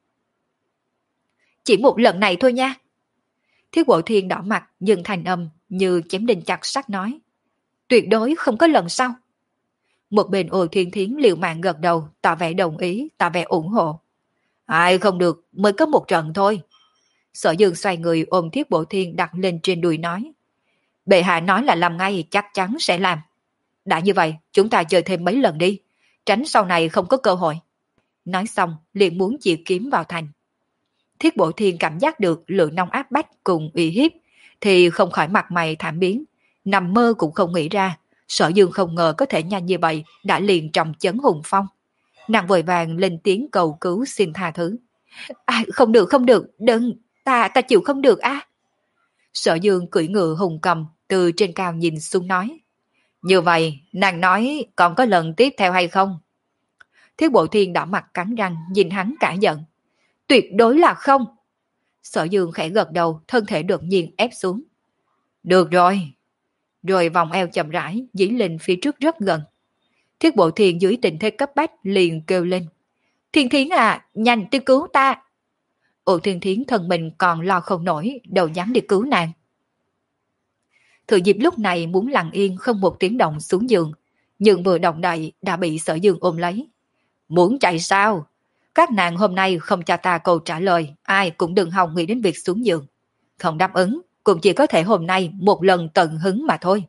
Chỉ một lần này thôi nha. Thiết Bộ Thiên đỏ mặt nhưng thành âm như chém đinh chặt sắt nói. Tuyệt đối không có lần sau. Một bên Ô Thiên Thiến liều mạng gật đầu, tỏ vẻ đồng ý, tỏ vẻ ủng hộ. Ai không được, mới có một trận thôi. Sở Dương xoay người ôm Thiết Bộ Thiên đặt lên trên đùi nói. Bệ hạ nói là làm ngay, chắc chắn sẽ làm. Đã như vậy, chúng ta chơi thêm mấy lần đi, tránh sau này không có cơ hội. Nói xong, liền muốn chĩa kiếm vào thành. Thiết Bộ Thiên cảm giác được lượng nông áp bách cùng uy hiếp, thì không khỏi mặt mày thảm biến, nằm mơ cũng không nghĩ ra, Sở Dương không ngờ có thể nhanh như vậy đã liền trọng chấn hùng phong. Nàng vội vàng lên tiếng cầu cứu xin tha thứ. À, không được không được, đừng, ta ta chịu không được á. À. Sở Dương cưỡi ngựa hùng cầm từ trên cao nhìn xuống nói. Như vậy, nàng nói còn có lần tiếp theo hay không? Thiết Bộ Thiên đỏ mặt cắn răng nhìn hắn cả giận. Tuyệt đối là không. Sở Dương khẽ gật đầu, thân thể đột nhiên ép xuống. Được rồi. Rồi vòng eo chậm rãi, dí lên phía trước rất gần. Thiết Bộ Thiên dưới tình thế cấp bách liền kêu lên. Thiên Thiến à, nhanh đi cứu ta. Ô Thiên Thiến thân mình còn lo không nổi, đâu dám đi cứu nàng. Thừa dịp lúc này muốn lặng yên không một tiếng động xuống giường, nhưng vừa động đậy đã bị Sở Dương ôm lấy. Muốn chạy sao? Các nàng hôm nay không cho ta câu trả lời, ai cũng đừng hòng nghĩ đến việc xuống giường. Không đáp ứng, cũng chỉ có thể hôm nay một lần tận hứng mà thôi.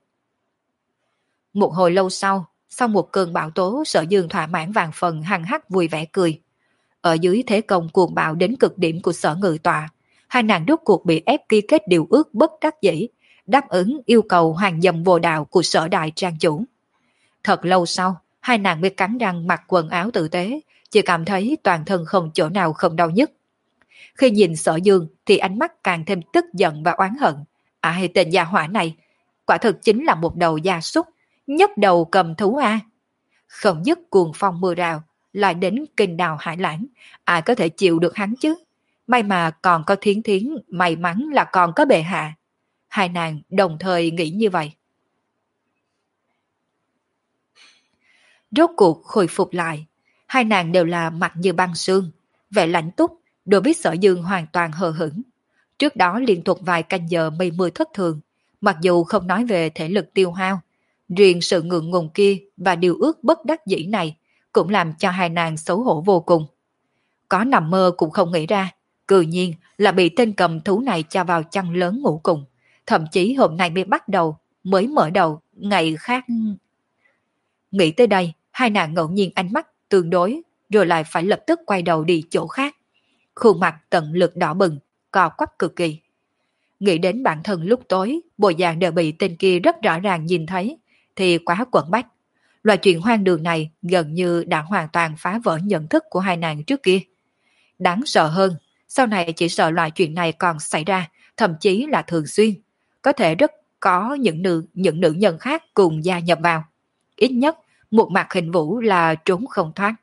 Một hồi lâu sau, sau một cơn bão tố, Sở Dương thỏa mãn vàng phần hằng hắc vui vẻ cười. Ở dưới thế công cuồng bạo đến cực điểm của Sở Ngự Tọa, hai nàng rốt cuộc bị ép ký kết điều ước bất đắc dĩ, đáp ứng yêu cầu hoàng dâm vô đạo của Sở Đại Trang Chủ. Thật lâu sau, hai nàng mới cắn răng mặc quần áo tử tế, chỉ cảm thấy toàn thân không chỗ nào không đau nhức. Khi nhìn Sở Dương thì ánh mắt càng thêm tức giận và oán hận. À, tên gia hỏa này, quả thực chính là một đầu gia súc, nhấc đầu cầm thú a. À. Không dứt cuồng phong mưa rào, lại đến kinh đào hải lãng, ai có thể chịu được hắn chứ? May mà còn có Thiến Thiến, may mắn là còn có bệ hạ. Hai nàng đồng thời nghĩ như vậy. Rốt cuộc hồi phục lại, hai nàng đều là mặt như băng sương, vẻ lạnh túc, đối với Sở Dương hoàn toàn hờ hững. Trước đó liên tục vài canh giờ mây mưa thất thường, mặc dù không nói về thể lực tiêu hao, riêng sự ngượng ngùng kia và điều ước bất đắc dĩ này cũng làm cho hai nàng xấu hổ vô cùng. Có nằm mơ cũng không nghĩ ra, cự nhiên là bị tên cầm thú này cho vào chăn lớn ngủ cùng, thậm chí hôm nay mới bắt đầu, mới mở đầu, ngày khác... Nghĩ tới đây, hai nàng ngẫu nhiên ánh mắt tương đối, rồi lại phải lập tức quay đầu đi chỗ khác. Khuôn mặt tận lực đỏ bừng, co quắp cực kỳ. Nghĩ đến bản thân lúc tối, bộ dạng đều bị tên kia rất rõ ràng nhìn thấy, thì quá quẩn bách. Loại chuyện hoang đường này gần như đã hoàn toàn phá vỡ nhận thức của hai nàng trước kia. Đáng sợ hơn, sau này chỉ sợ loại chuyện này còn xảy ra, thậm chí là thường xuyên. Có thể rất có những nữ, những nữ nhân khác cùng gia nhập vào. Ít nhất, một mặt hình vũ là trốn không thoát.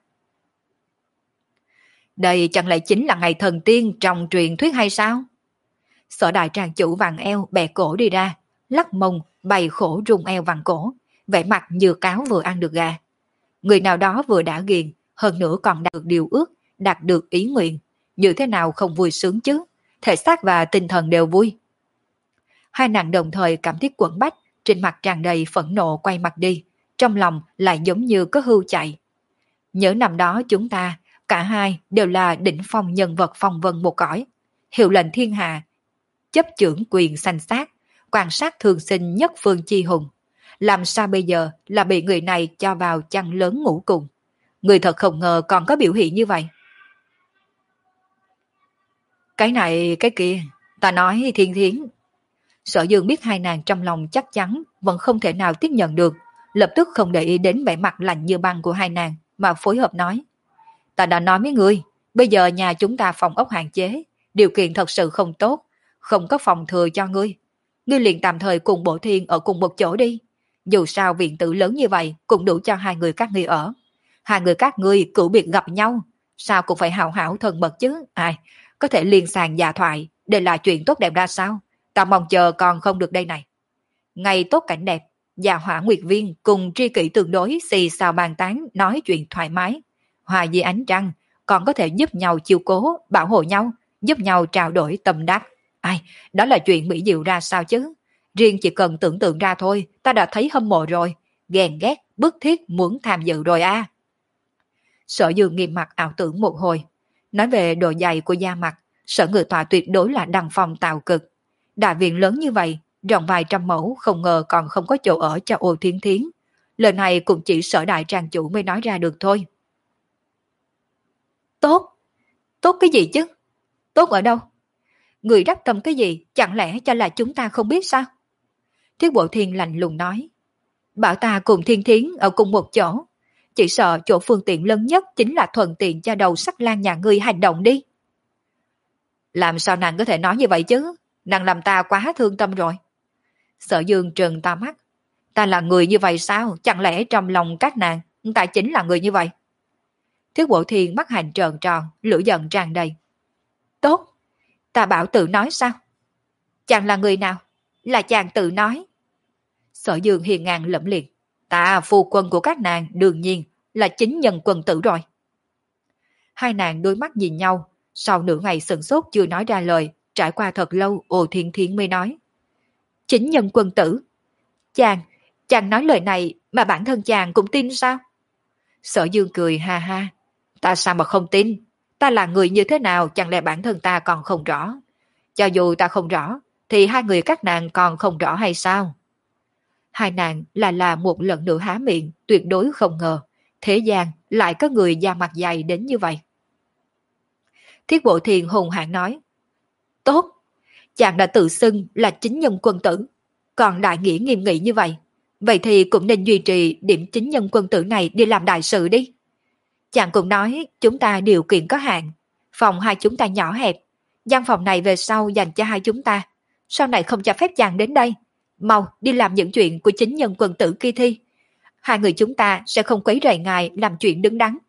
Đây chẳng lẽ chính là ngày thần tiên trong truyền thuyết hay sao? Sở Đại Trang Chủ vặn eo bè cổ đi ra, lắc mông, bày khổ rung eo vặn cổ, vẻ mặt như cáo vừa ăn được gà. Người nào đó vừa đã ghiền, hơn nữa còn đạt được điều ước, đạt được ý nguyện, như thế nào không vui sướng chứ, thể xác và tinh thần đều vui. Hai nàng đồng thời cảm thấy quẩn bách, trên mặt tràn đầy phẫn nộ quay mặt đi, trong lòng lại giống như có hưu chạy. Nhớ năm đó chúng ta, cả hai đều là đỉnh phong nhân vật phong vân một cõi, hiệu lệnh thiên hạ, chấp chưởng quyền sanh sát, quan sát thường sinh nhất phương chi hùng. Làm sao bây giờ là bị người này cho vào chăn lớn ngủ cùng? Người thật không ngờ còn có biểu hiện như vậy. Cái này cái kia, ta nói Thiên Thiến. Sở Dương biết hai nàng trong lòng chắc chắn vẫn không thể nào tiếp nhận được, lập tức không để ý đến vẻ mặt lạnh như băng của hai nàng mà phối hợp nói. Ta đã nói với ngươi, bây giờ nhà chúng ta phòng ốc hạn chế, điều kiện thật sự không tốt, không có phòng thừa cho ngươi. Ngươi liền tạm thời cùng Bộ Thiên ở cùng một chỗ đi. Dù sao viện tử lớn như vậy cũng đủ cho hai người các ngươi ở. Hai người các ngươi cửu biệt gặp nhau, sao cũng phải hào hảo thân mật chứ, ai, có thể liên sàng dạ thoại, đây là chuyện tốt đẹp ra sao, ta mong chờ còn không được đây này. Ngày tốt cảnh đẹp, Dạ Hỏa Nguyệt Viên cùng tri kỷ tương đối xì xào bàn tán nói chuyện thoải mái. Hòa dưới ánh trăng, còn có thể giúp nhau chiều cố, bảo hộ nhau, giúp nhau trao đổi tâm đắc. Ai, đó là chuyện mỹ diệu ra sao chứ? Riêng chỉ cần tưởng tượng ra thôi, ta đã thấy hâm mộ rồi, ghen ghét, bức thiết muốn tham dự rồi a. À. Sở Dương nghiêm mặt ảo tưởng một hồi. Nói về độ dày của da mặt, Sở Ngự Tọa tuyệt đối là đăng phong tạo cực. Đại viện lớn như vậy, rộng vài trăm mẫu không ngờ còn không có chỗ ở cho Ô Thiên Thiến. Lời này cũng chỉ Sở Đại Trang Chủ mới nói ra được thôi. Tốt? Tốt cái gì chứ? Tốt ở đâu? Người đắc tâm cái gì, chẳng lẽ cho là chúng ta không biết sao? Thiết Bộ Thiên lạnh lùng nói. Bảo ta cùng Thiên Thiến ở cùng một chỗ. Chỉ sợ chỗ phương tiện lớn nhất chính là thuận tiện cho đầu sắc lang nhà ngươi hành động đi. Làm sao nàng có thể nói như vậy chứ? Nàng làm ta quá thương tâm rồi. Sở Dương trừng ta mắt. Ta là người như vậy sao? Chẳng lẽ trong lòng các nàng, ta chính là người như vậy? Thiết Bộ Thiên mắt hành trợn tròn, lửa giận tràn đầy. Tốt, ta bảo tự nói sao? Chàng là người nào? Là chàng tự nói. Sở Dương hiền ngang lẫm liệt. Ta phu quân của các nàng đương nhiên là chính nhân quân tử rồi. Hai nàng đôi mắt nhìn nhau, sau nửa ngày sửng sốt chưa nói ra lời, trải qua thật lâu Ô Thiên Thiến mới nói. Chính nhân quân tử? Chàng, chàng nói lời này mà bản thân chàng cũng tin sao? Sở Dương cười ha ha. Ta sao mà không tin? Ta là người như thế nào chẳng lẽ bản thân ta còn không rõ? Cho dù ta không rõ, thì hai người các nàng còn không rõ hay sao? Hai nàng là là một lần nữa há miệng, tuyệt đối không ngờ. Thế gian lại có người da mặt dày đến như vậy. Thiết Bộ Thiên hùng hãn nói. Tốt, chàng đã tự xưng là chính nhân quân tử. Còn đại nghĩa nghiêm nghị như vậy. Vậy thì cũng nên duy trì điểm chính nhân quân tử này đi làm đại sự đi. Chàng cũng nói chúng ta điều kiện có hạn. Phòng hai chúng ta nhỏ hẹp. Gian phòng này về sau dành cho hai chúng ta. Sau này không cho phép chàng đến đây. Mau đi làm những chuyện của chính nhân quân tử kia thi. Hai người chúng ta sẽ không quấy rầy ngài làm chuyện đứng đắn.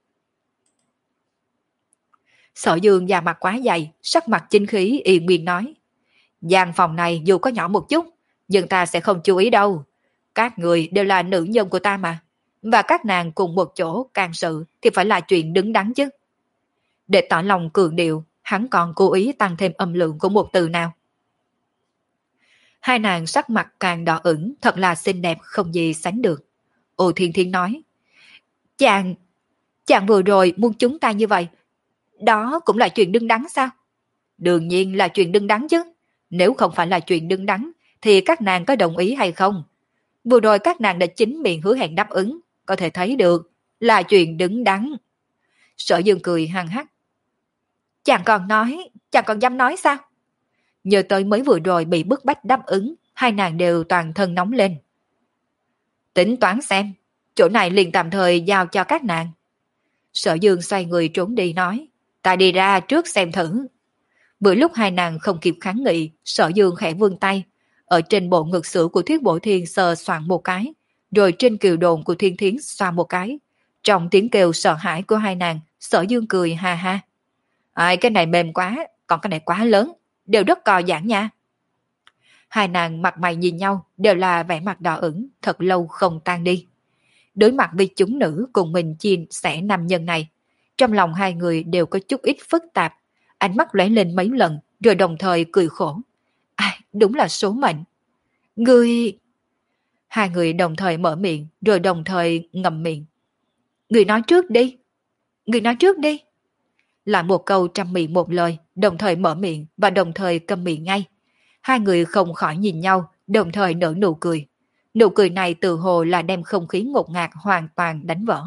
Sở Dương da mặt quá dày, sắc mặt chính khí y nguyên nói. Gian phòng này dù có nhỏ một chút, nhưng ta sẽ không chú ý đâu. Các người đều là nữ nhân của ta mà. Và các nàng cùng một chỗ can sự thì phải là chuyện đứng đắn chứ. Để tỏ lòng cường điệu, hắn còn cố ý tăng thêm âm lượng của một từ nào. Hai nàng sắc mặt càng đỏ ửng, thật là xinh đẹp không gì sánh được. Ô Thiên Thiên nói. Chàng, chàng vừa rồi muốn chúng ta như vậy. Đó cũng là chuyện đứng đắn sao? Đương nhiên là chuyện đứng đắn chứ. Nếu không phải là chuyện đứng đắn, thì các nàng có đồng ý hay không? Vừa rồi các nàng đã chính miệng hứa hẹn đáp ứng, có thể thấy được là chuyện đứng đắn. Sở Dương cười hăng hắc. Chàng còn nói, chàng còn dám nói sao? Nhớ tới mới vừa rồi bị bức bách đáp ứng, hai nàng đều toàn thân nóng lên. Tính toán xem, chỗ này liền tạm thời giao cho các nàng. Sở Dương xoay người trốn đi nói, ta đi ra trước xem thử. Bữa lúc hai nàng không kịp kháng nghị, Sở Dương khẽ vươn tay, ở trên bộ ngực sữa của Thiết Bộ Thiên sờ soạn một cái, rồi trên kiều đồn của Thiên Thiến xoa một cái. Trong tiếng kêu sợ hãi của hai nàng, Sở Dương cười ha ha. Ai, cái này mềm quá, còn cái này quá lớn, đều rất co giãn nha. Hai nàng mặt mày nhìn nhau, đều là vẻ mặt đỏ ửng, thật lâu không tan đi. Đối mặt với chúng nữ cùng mình chia sẻ nam nhân này, trong lòng hai người đều có chút ít phức tạp, ánh mắt lóe lên mấy lần, rồi đồng thời cười khổ. Ai, đúng là số mệnh. Ngươi... Hai người đồng thời mở miệng, rồi đồng thời ngậm miệng. Ngươi nói trước đi. Ngươi nói trước đi. Lại một câu trăm miệng một lời, đồng thời mở miệng và đồng thời câm miệng ngay. Hai người không khỏi nhìn nhau, đồng thời nở nụ cười. Nụ cười này tự hồ là đem không khí ngột ngạt hoàn toàn đánh vỡ.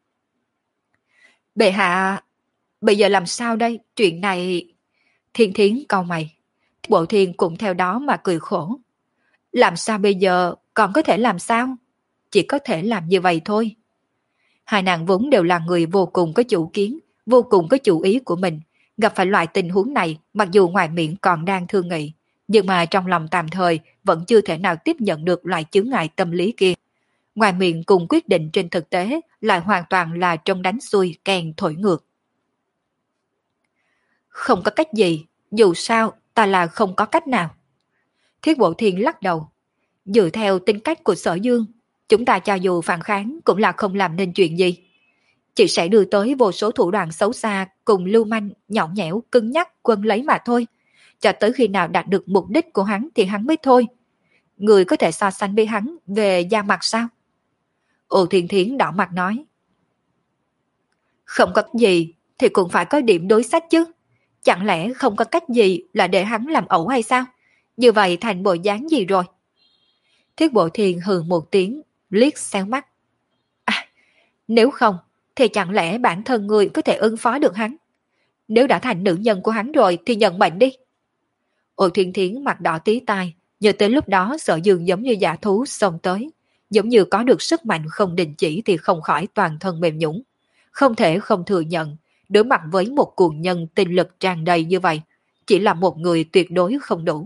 Bệ hạ, bây giờ làm sao đây? Chuyện này... Thiên Thiến cau mày. Bộ Thiên cũng theo đó mà cười khổ. Làm sao bây giờ, còn có thể làm sao? Chỉ có thể làm như vậy thôi. Hai nàng vốn đều là người vô cùng có chủ kiến, vô cùng có chủ ý của mình. Gặp phải loại tình huống này, mặc dù ngoài miệng còn đang thương nghị, nhưng mà trong lòng tạm thời vẫn chưa thể nào tiếp nhận được loại chướng ngại tâm lý kia. Ngoài miệng cùng quyết định trên thực tế lại hoàn toàn là trong đánh xuôi kèn thổi ngược. Không có cách gì, dù sao ta là không có cách nào. Thiết Bộ Thiên lắc đầu. Dựa theo tính cách của Sở Dương, chúng ta cho dù phản kháng cũng là không làm nên chuyện gì. Chỉ sẽ đưa tới vô số thủ đoạn xấu xa cùng lưu manh, nhõng nhẽo, cứng nhắc quân lấy mà thôi. Cho tới khi nào đạt được mục đích của hắn thì hắn mới thôi. Người có thể so sánh với hắn về da mặt sao? Ồ Thiên Thiến đỏ mặt nói. Không có gì thì cũng phải có điểm đối sách chứ. Chẳng lẽ không có cách gì là để hắn làm ẩu hay sao? Như vậy thành bộ dáng gì rồi? Thiết Bộ Thiên hừ một tiếng, liếc xéo mắt. À, nếu không, thì chẳng lẽ bản thân người có thể ứng phó được hắn? Nếu đã thành nữ nhân của hắn rồi thì nhận mệnh đi. Ồ Thiên Thiến mặt đỏ tí tai, nhớ tới lúc đó Sở Dương giống như giả thú xông tới, giống như có được sức mạnh không đình chỉ thì không khỏi toàn thân mềm nhũn. Không thể không thừa nhận, đối mặt với một cuồng nhân tinh lực tràn đầy như vậy, chỉ là một người tuyệt đối không đủ.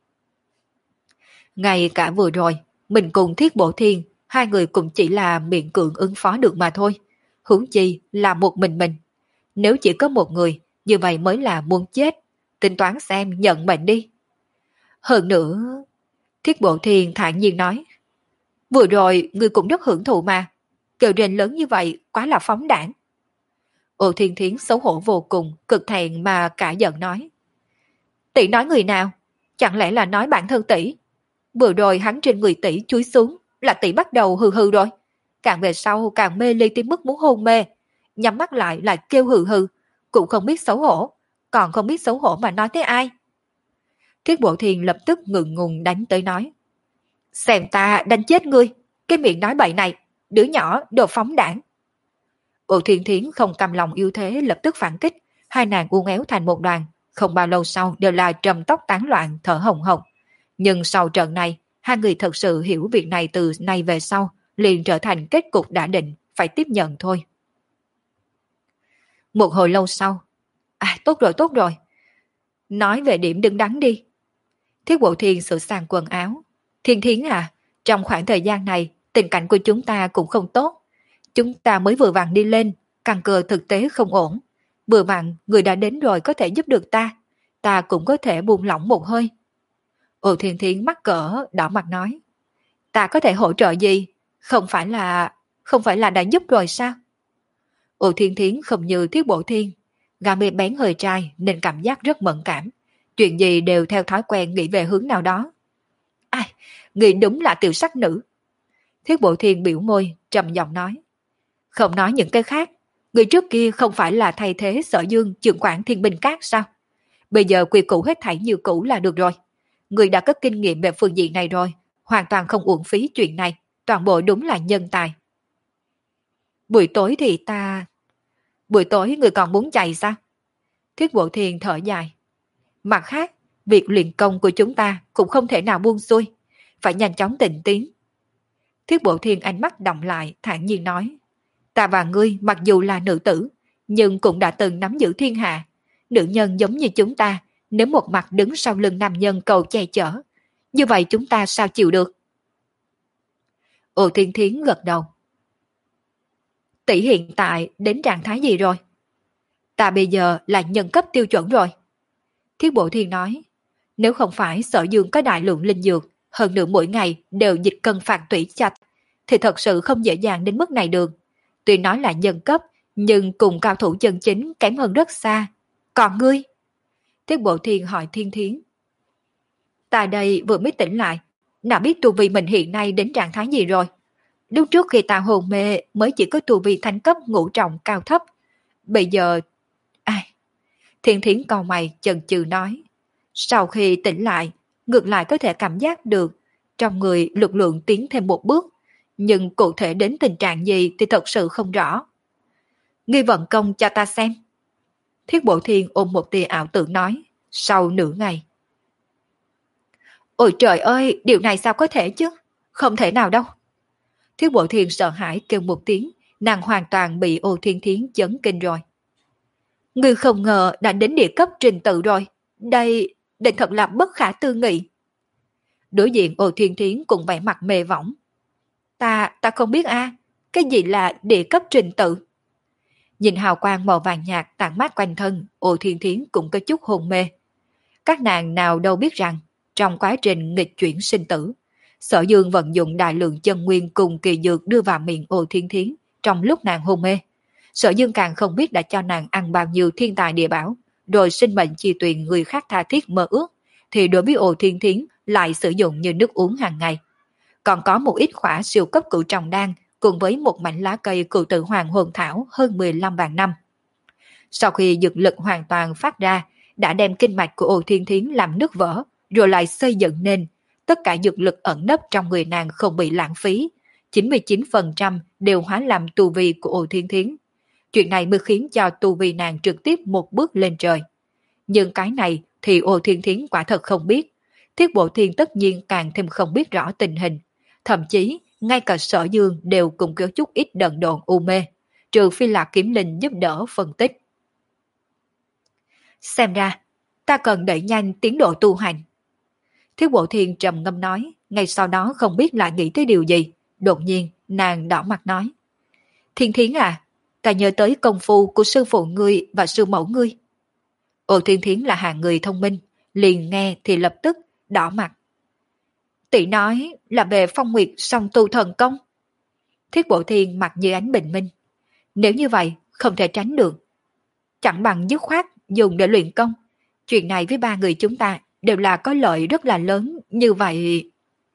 Ngay cả vừa rồi, mình cùng Thiết Bộ Thiên, hai người cũng chỉ là miệng cưỡng ứng phó được mà thôi. Huống chi là một mình mình. Nếu chỉ có một người, như vậy mới là muốn chết. Tính toán xem nhận mệnh đi. Hơn nữa, Thiết Bộ Thiên thản nhiên nói. Vừa rồi người cũng rất hưởng thụ mà. Kêu rên lớn như vậy quá là phóng đảng. Ô Thiên Thiến xấu hổ vô cùng, cực thẹn mà cả giận nói. Tỷ nói người nào? Chẳng lẽ là nói bản thân tỷ? Vừa rồi hắn trên người tỷ chúi xuống, là tỷ bắt đầu hừ hừ rồi. Càng về sau càng mê ly tới mức muốn hôn mê. Nhắm mắt lại lại kêu hừ hừ, cũng không biết xấu hổ. Còn không biết xấu hổ mà nói tới ai? Thiết Bộ Thiên lập tức ngượng ngùng đánh tới nói. Xem ta đánh chết ngươi, cái miệng nói bậy này, đứa nhỏ đồ phóng đảng. Ô Thiên Thiến không cam lòng yêu thế lập tức phản kích, hai nàng uốn éo thành một đoàn, không bao lâu sau đều là trầm tóc tán loạn thở hồng hộc. Nhưng sau trận này, hai người thật sự hiểu việc này từ nay về sau, liền trở thành kết cục đã định, phải tiếp nhận thôi. Một hồi lâu sau, à tốt rồi tốt rồi, nói về điểm đứng đắn đi. Thiết Bộ Thiên sửa sang quần áo. Thiên Thiến à, trong khoảng thời gian này, tình cảnh của chúng ta cũng không tốt. Chúng ta mới vừa vặn đi lên, căn cơ thực tế không ổn. Vừa vặn, người đã đến rồi có thể giúp được ta. Ta cũng có thể buông lỏng một hơi. Ồ Thiên Thiến mắc cỡ, đỏ mặt nói. Ta có thể hỗ trợ gì? Không phải là... Không phải là đã giúp rồi sao? Ồ Thiên Thiến không như Thiết Bộ Thiên. Gà mê bén hơi trai nên cảm giác rất mẫn cảm. Chuyện gì đều theo thói quen nghĩ về hướng nào đó. Ai, nghĩ đúng là tiểu sắc nữ. Thiết Bộ Thiên biểu môi, trầm giọng nói. Không nói những cái khác, người trước kia không phải là thay thế Sở Dương trưởng quản Thiên Binh Các sao? Bây giờ quy củ hết thảy như cũ là được rồi. Người đã có kinh nghiệm về phương diện này rồi, hoàn toàn không uổng phí chuyện này, toàn bộ đúng là nhân tài. Buổi tối thì ta... Buổi tối người còn muốn chạy sao? Thiết Bộ Thiên thở dài. Mặt khác, việc luyện công của chúng ta cũng không thể nào buông xuôi, phải nhanh chóng tịnh tiến. Thiết Bộ Thiên ánh mắt đọng lại, thản nhiên nói. Ta và ngươi mặc dù là nữ tử, nhưng cũng đã từng nắm giữ thiên hạ. Nữ nhân giống như chúng ta, nếu một mặt đứng sau lưng nam nhân cầu che chở, như vậy chúng ta sao chịu được? Ô Thiên Thiến gật đầu. Tỷ hiện tại đến trạng thái gì rồi? Ta bây giờ là nhân cấp tiêu chuẩn rồi. Thiết Bộ Thiên nói, nếu không phải Sở Dương có đại lượng linh dược, hơn nữa mỗi ngày đều dịch cân phạt tủy chạch, thì thật sự không dễ dàng đến mức này được. Tuy nói là nhân cấp, nhưng cùng cao thủ chân chính kém hơn rất xa. Còn ngươi? Thiết Bộ Thiên hỏi Thiên Thiến. Ta đây vừa mới tỉnh lại, nào biết tu vi mình hiện nay đến trạng thái gì rồi. Lúc trước khi ta hồn mê mới chỉ có tu vi thánh cấp ngũ trọng cao thấp. Bây giờ... Ai? Thiên Thiến cau mày chần chừ nói. Sau khi tỉnh lại, ngược lại có thể cảm giác được trong người lực lượng tiến thêm một bước, nhưng cụ thể đến tình trạng gì thì thật sự không rõ. Ngươi vận công cho ta xem. Thiết Bộ Thiên ôm một tia ảo tưởng nói, sau nửa ngày. Ôi trời ơi, điều này sao có thể chứ? Không thể nào đâu. Thiết Bộ Thiên sợ hãi kêu một tiếng, nàng hoàn toàn bị Ô Thiên Thiến chấn kinh rồi. Ngươi không ngờ đã đến địa cấp trình tự rồi. Đây, đây thật là bất khả tư nghị. Đối diện Ô Thiên Thiến cũng vẻ mặt mê võng. Ta, ta không biết a, cái gì là địa cấp trình tự? Nhìn hào quang màu vàng nhạt tản mát quanh thân, Ô Thiên Thiến cũng có chút hôn mê. Các nàng nào đâu biết rằng, trong quá trình nghịch chuyển sinh tử, Sở Dương vận dụng đại lượng chân nguyên cùng kỳ dược đưa vào miệng Ô Thiên Thiến trong lúc nàng hôn mê. Sở Dương càng không biết đã cho nàng ăn bao nhiêu thiên tài địa bảo, rồi sinh mệnh chi tuyền người khác tha thiết mơ ước, thì đối với Ô Thiên Thiến lại sử dụng như nước uống hàng ngày. Còn có một ít khỏa siêu cấp cửu trọng đan cùng với một mảnh lá cây cửu tự hoàng hồn thảo hơn mười lăm vạn năm. Sau khi dược lực hoàn toàn phát ra, đã đem kinh mạch của Ô Thiên Thiến làm nứt vỡ, rồi lại xây dựng nên, tất cả dược lực ẩn nấp trong người nàng không bị lãng phí, chín mươi chín phần trăm đều hóa làm tu vi của Ô Thiên Thiến. Chuyện này mới khiến cho tu vi nàng trực tiếp một bước lên trời. Nhưng cái này thì Ô Thiên Thiến quả thật không biết. Thiết Bộ Thiên tất nhiên càng thêm không biết rõ tình hình. Thậm chí, ngay cả Sở Dương đều cũng có chút ít đần độn u mê, trừ phi là Kiếm Linh giúp đỡ phân tích. Xem ra, ta cần đẩy nhanh tiến độ tu hành. Thiết Bộ Thiên trầm ngâm nói, ngay sau đó không biết lại nghĩ tới điều gì. Đột nhiên, nàng đỏ mặt nói. Thiên Thiến à, ta nhớ tới công phu của sư phụ ngươi và sư mẫu ngươi. Ô Thiên Thiến là hạng người thông minh, liền nghe thì lập tức đỏ mặt. Tỷ nói là về Phong Nguyệt song tu thần công. Thiết Bộ Thiên mặt như ánh bình minh. Nếu như vậy, không thể tránh được. Chẳng bằng dứt khoát dùng để luyện công. Chuyện này với ba người chúng ta đều là có lợi rất là lớn, như vậy.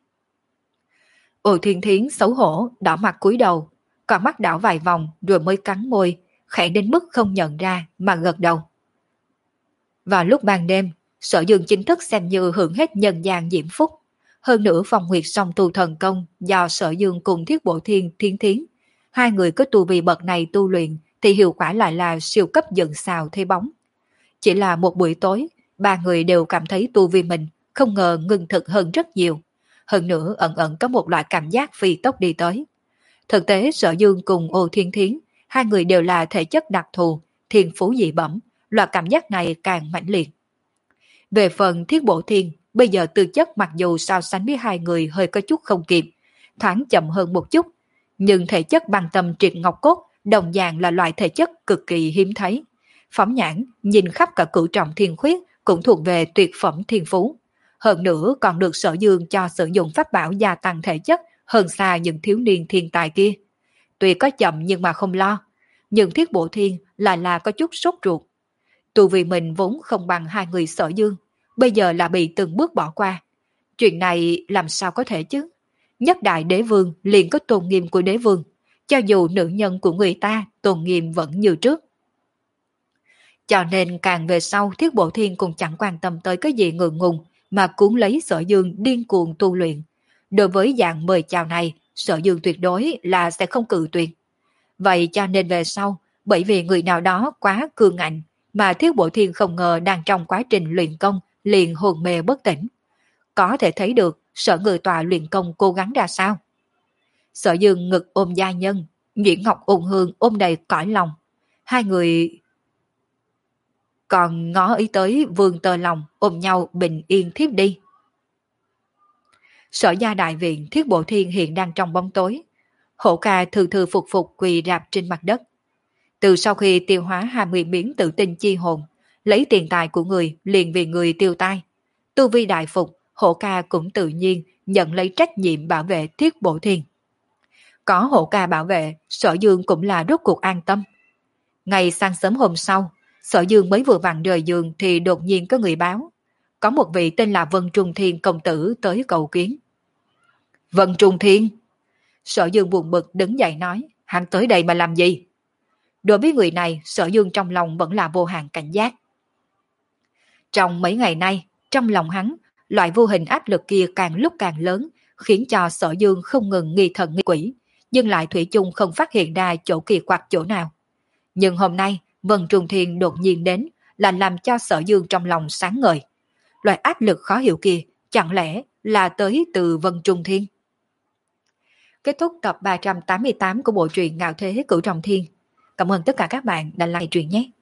Ô Thiên Thiến xấu hổ, đỏ mặt cúi đầu, còn mắt đảo vài vòng rồi mới cắn môi, khẽ đến mức không nhận ra mà gật đầu. Vào lúc ban đêm, Sở Dương chính thức xem như hưởng hết nhân gian diễm phúc. Hơn nữa Phong Nguyệt song tu thần công do Sở Dương cùng Thiết Bộ Thiên Thiên Thiến, hai người có tu vi bậc này tu luyện thì hiệu quả lại là siêu cấp dựng xào thế bóng. Chỉ là một buổi tối, ba người đều cảm thấy tu vi mình không ngờ ngưng thực hơn rất nhiều. Hơn nữa ẩn ẩn có một loại cảm giác phi tốc đi tới. Thực tế Sở Dương cùng Ô Thiên Thiến, hai người đều là thể chất đặc thù, thiên phú dị bẩm, loại cảm giác này càng mãnh liệt. Về phần Thiết Bộ Thiên, bây giờ tư chất mặc dù so sánh với hai người hơi có chút không kịp, thoáng chậm hơn một chút, nhưng thể chất băng tâm triệt ngọc cốt đồng dạng là loại thể chất cực kỳ hiếm thấy. Phóng nhãn, nhìn khắp cả cửu trọng thiên khuyết cũng thuộc về tuyệt phẩm thiên phú. Hơn nữa còn được Sở Dương cho sử dụng pháp bảo gia tăng thể chất hơn xa những thiếu niên thiên tài kia. Tuy có chậm nhưng mà không lo, nhưng Thiết Bộ Thiên lại là có chút sốt ruột. Tu vì mình vốn không bằng hai người Sở Dương, bây giờ là bị từng bước bỏ qua. Chuyện này làm sao có thể chứ? Nhất đại đế vương liền có tôn nghiêm của đế vương, cho dù nữ nhân của người ta tôn nghiêm vẫn như trước. Cho nên càng về sau Thiết Bộ Thiên cũng chẳng quan tâm tới cái gì ngượng ngùng mà cuốn lấy Sở Dương điên cuồng tu luyện. Đối với dạng mời chào này, Sở Dương tuyệt đối là sẽ không cự tuyệt. Vậy cho nên về sau, bởi vì người nào đó quá cương ngạnh, mà Thiết Bộ Thiên không ngờ đang trong quá trình luyện công liền hồn mê bất tỉnh. Có thể thấy được Sở người tòa luyện công cố gắng ra sao. Sở Dương ngực ôm gia nhân, Nguyễn Ngọc ôn hương ôm đầy cõi lòng. Hai người còn ngó ý tới vương tơ lòng ôm nhau bình yên thiếp đi. Sở gia đại viện Thiết Bộ Thiên hiện đang trong bóng tối. Hổ ca thư thư phục phục quỳ rạp trên mặt đất. Từ sau khi tiêu hóa hai mươi miếng tự tinh chi hồn, lấy tiền tài của người liền vì người tiêu tai. Tu vi đại phục, Hổ ca cũng tự nhiên nhận lấy trách nhiệm bảo vệ Thiết Bộ Thiên. Có Hổ ca bảo vệ, Sở Dương cũng là rốt cuộc an tâm. Ngày sáng sớm hôm sau, Sở Dương mới vừa vặn rời giường thì đột nhiên có người báo. Có một vị tên là Vân Trung Thiên công tử tới cầu kiến. Vân Trung Thiên? Sở Dương buồn bực đứng dậy nói, hắn tới đây mà làm gì? Đối với người này, Sở Dương trong lòng vẫn là vô hạn cảnh giác. Trong mấy ngày nay, trong lòng hắn, loại vô hình áp lực kia càng lúc càng lớn, khiến cho Sở Dương không ngừng nghi thần nghi quỷ, nhưng lại thủy chung không phát hiện ra chỗ kỳ quặc chỗ nào. Nhưng hôm nay, Vân Trung Thiên đột nhiên đến, là làm cho Sở Dương trong lòng sáng ngời. Loại áp lực khó hiểu kia, chẳng lẽ là tới từ Vân Trung Thiên? Kết thúc tập ba trăm tám mươi tám của bộ truyện Ngạo Thế Cửu Trọng Thiên. Cảm ơn tất cả các bạn đã like truyện nhé.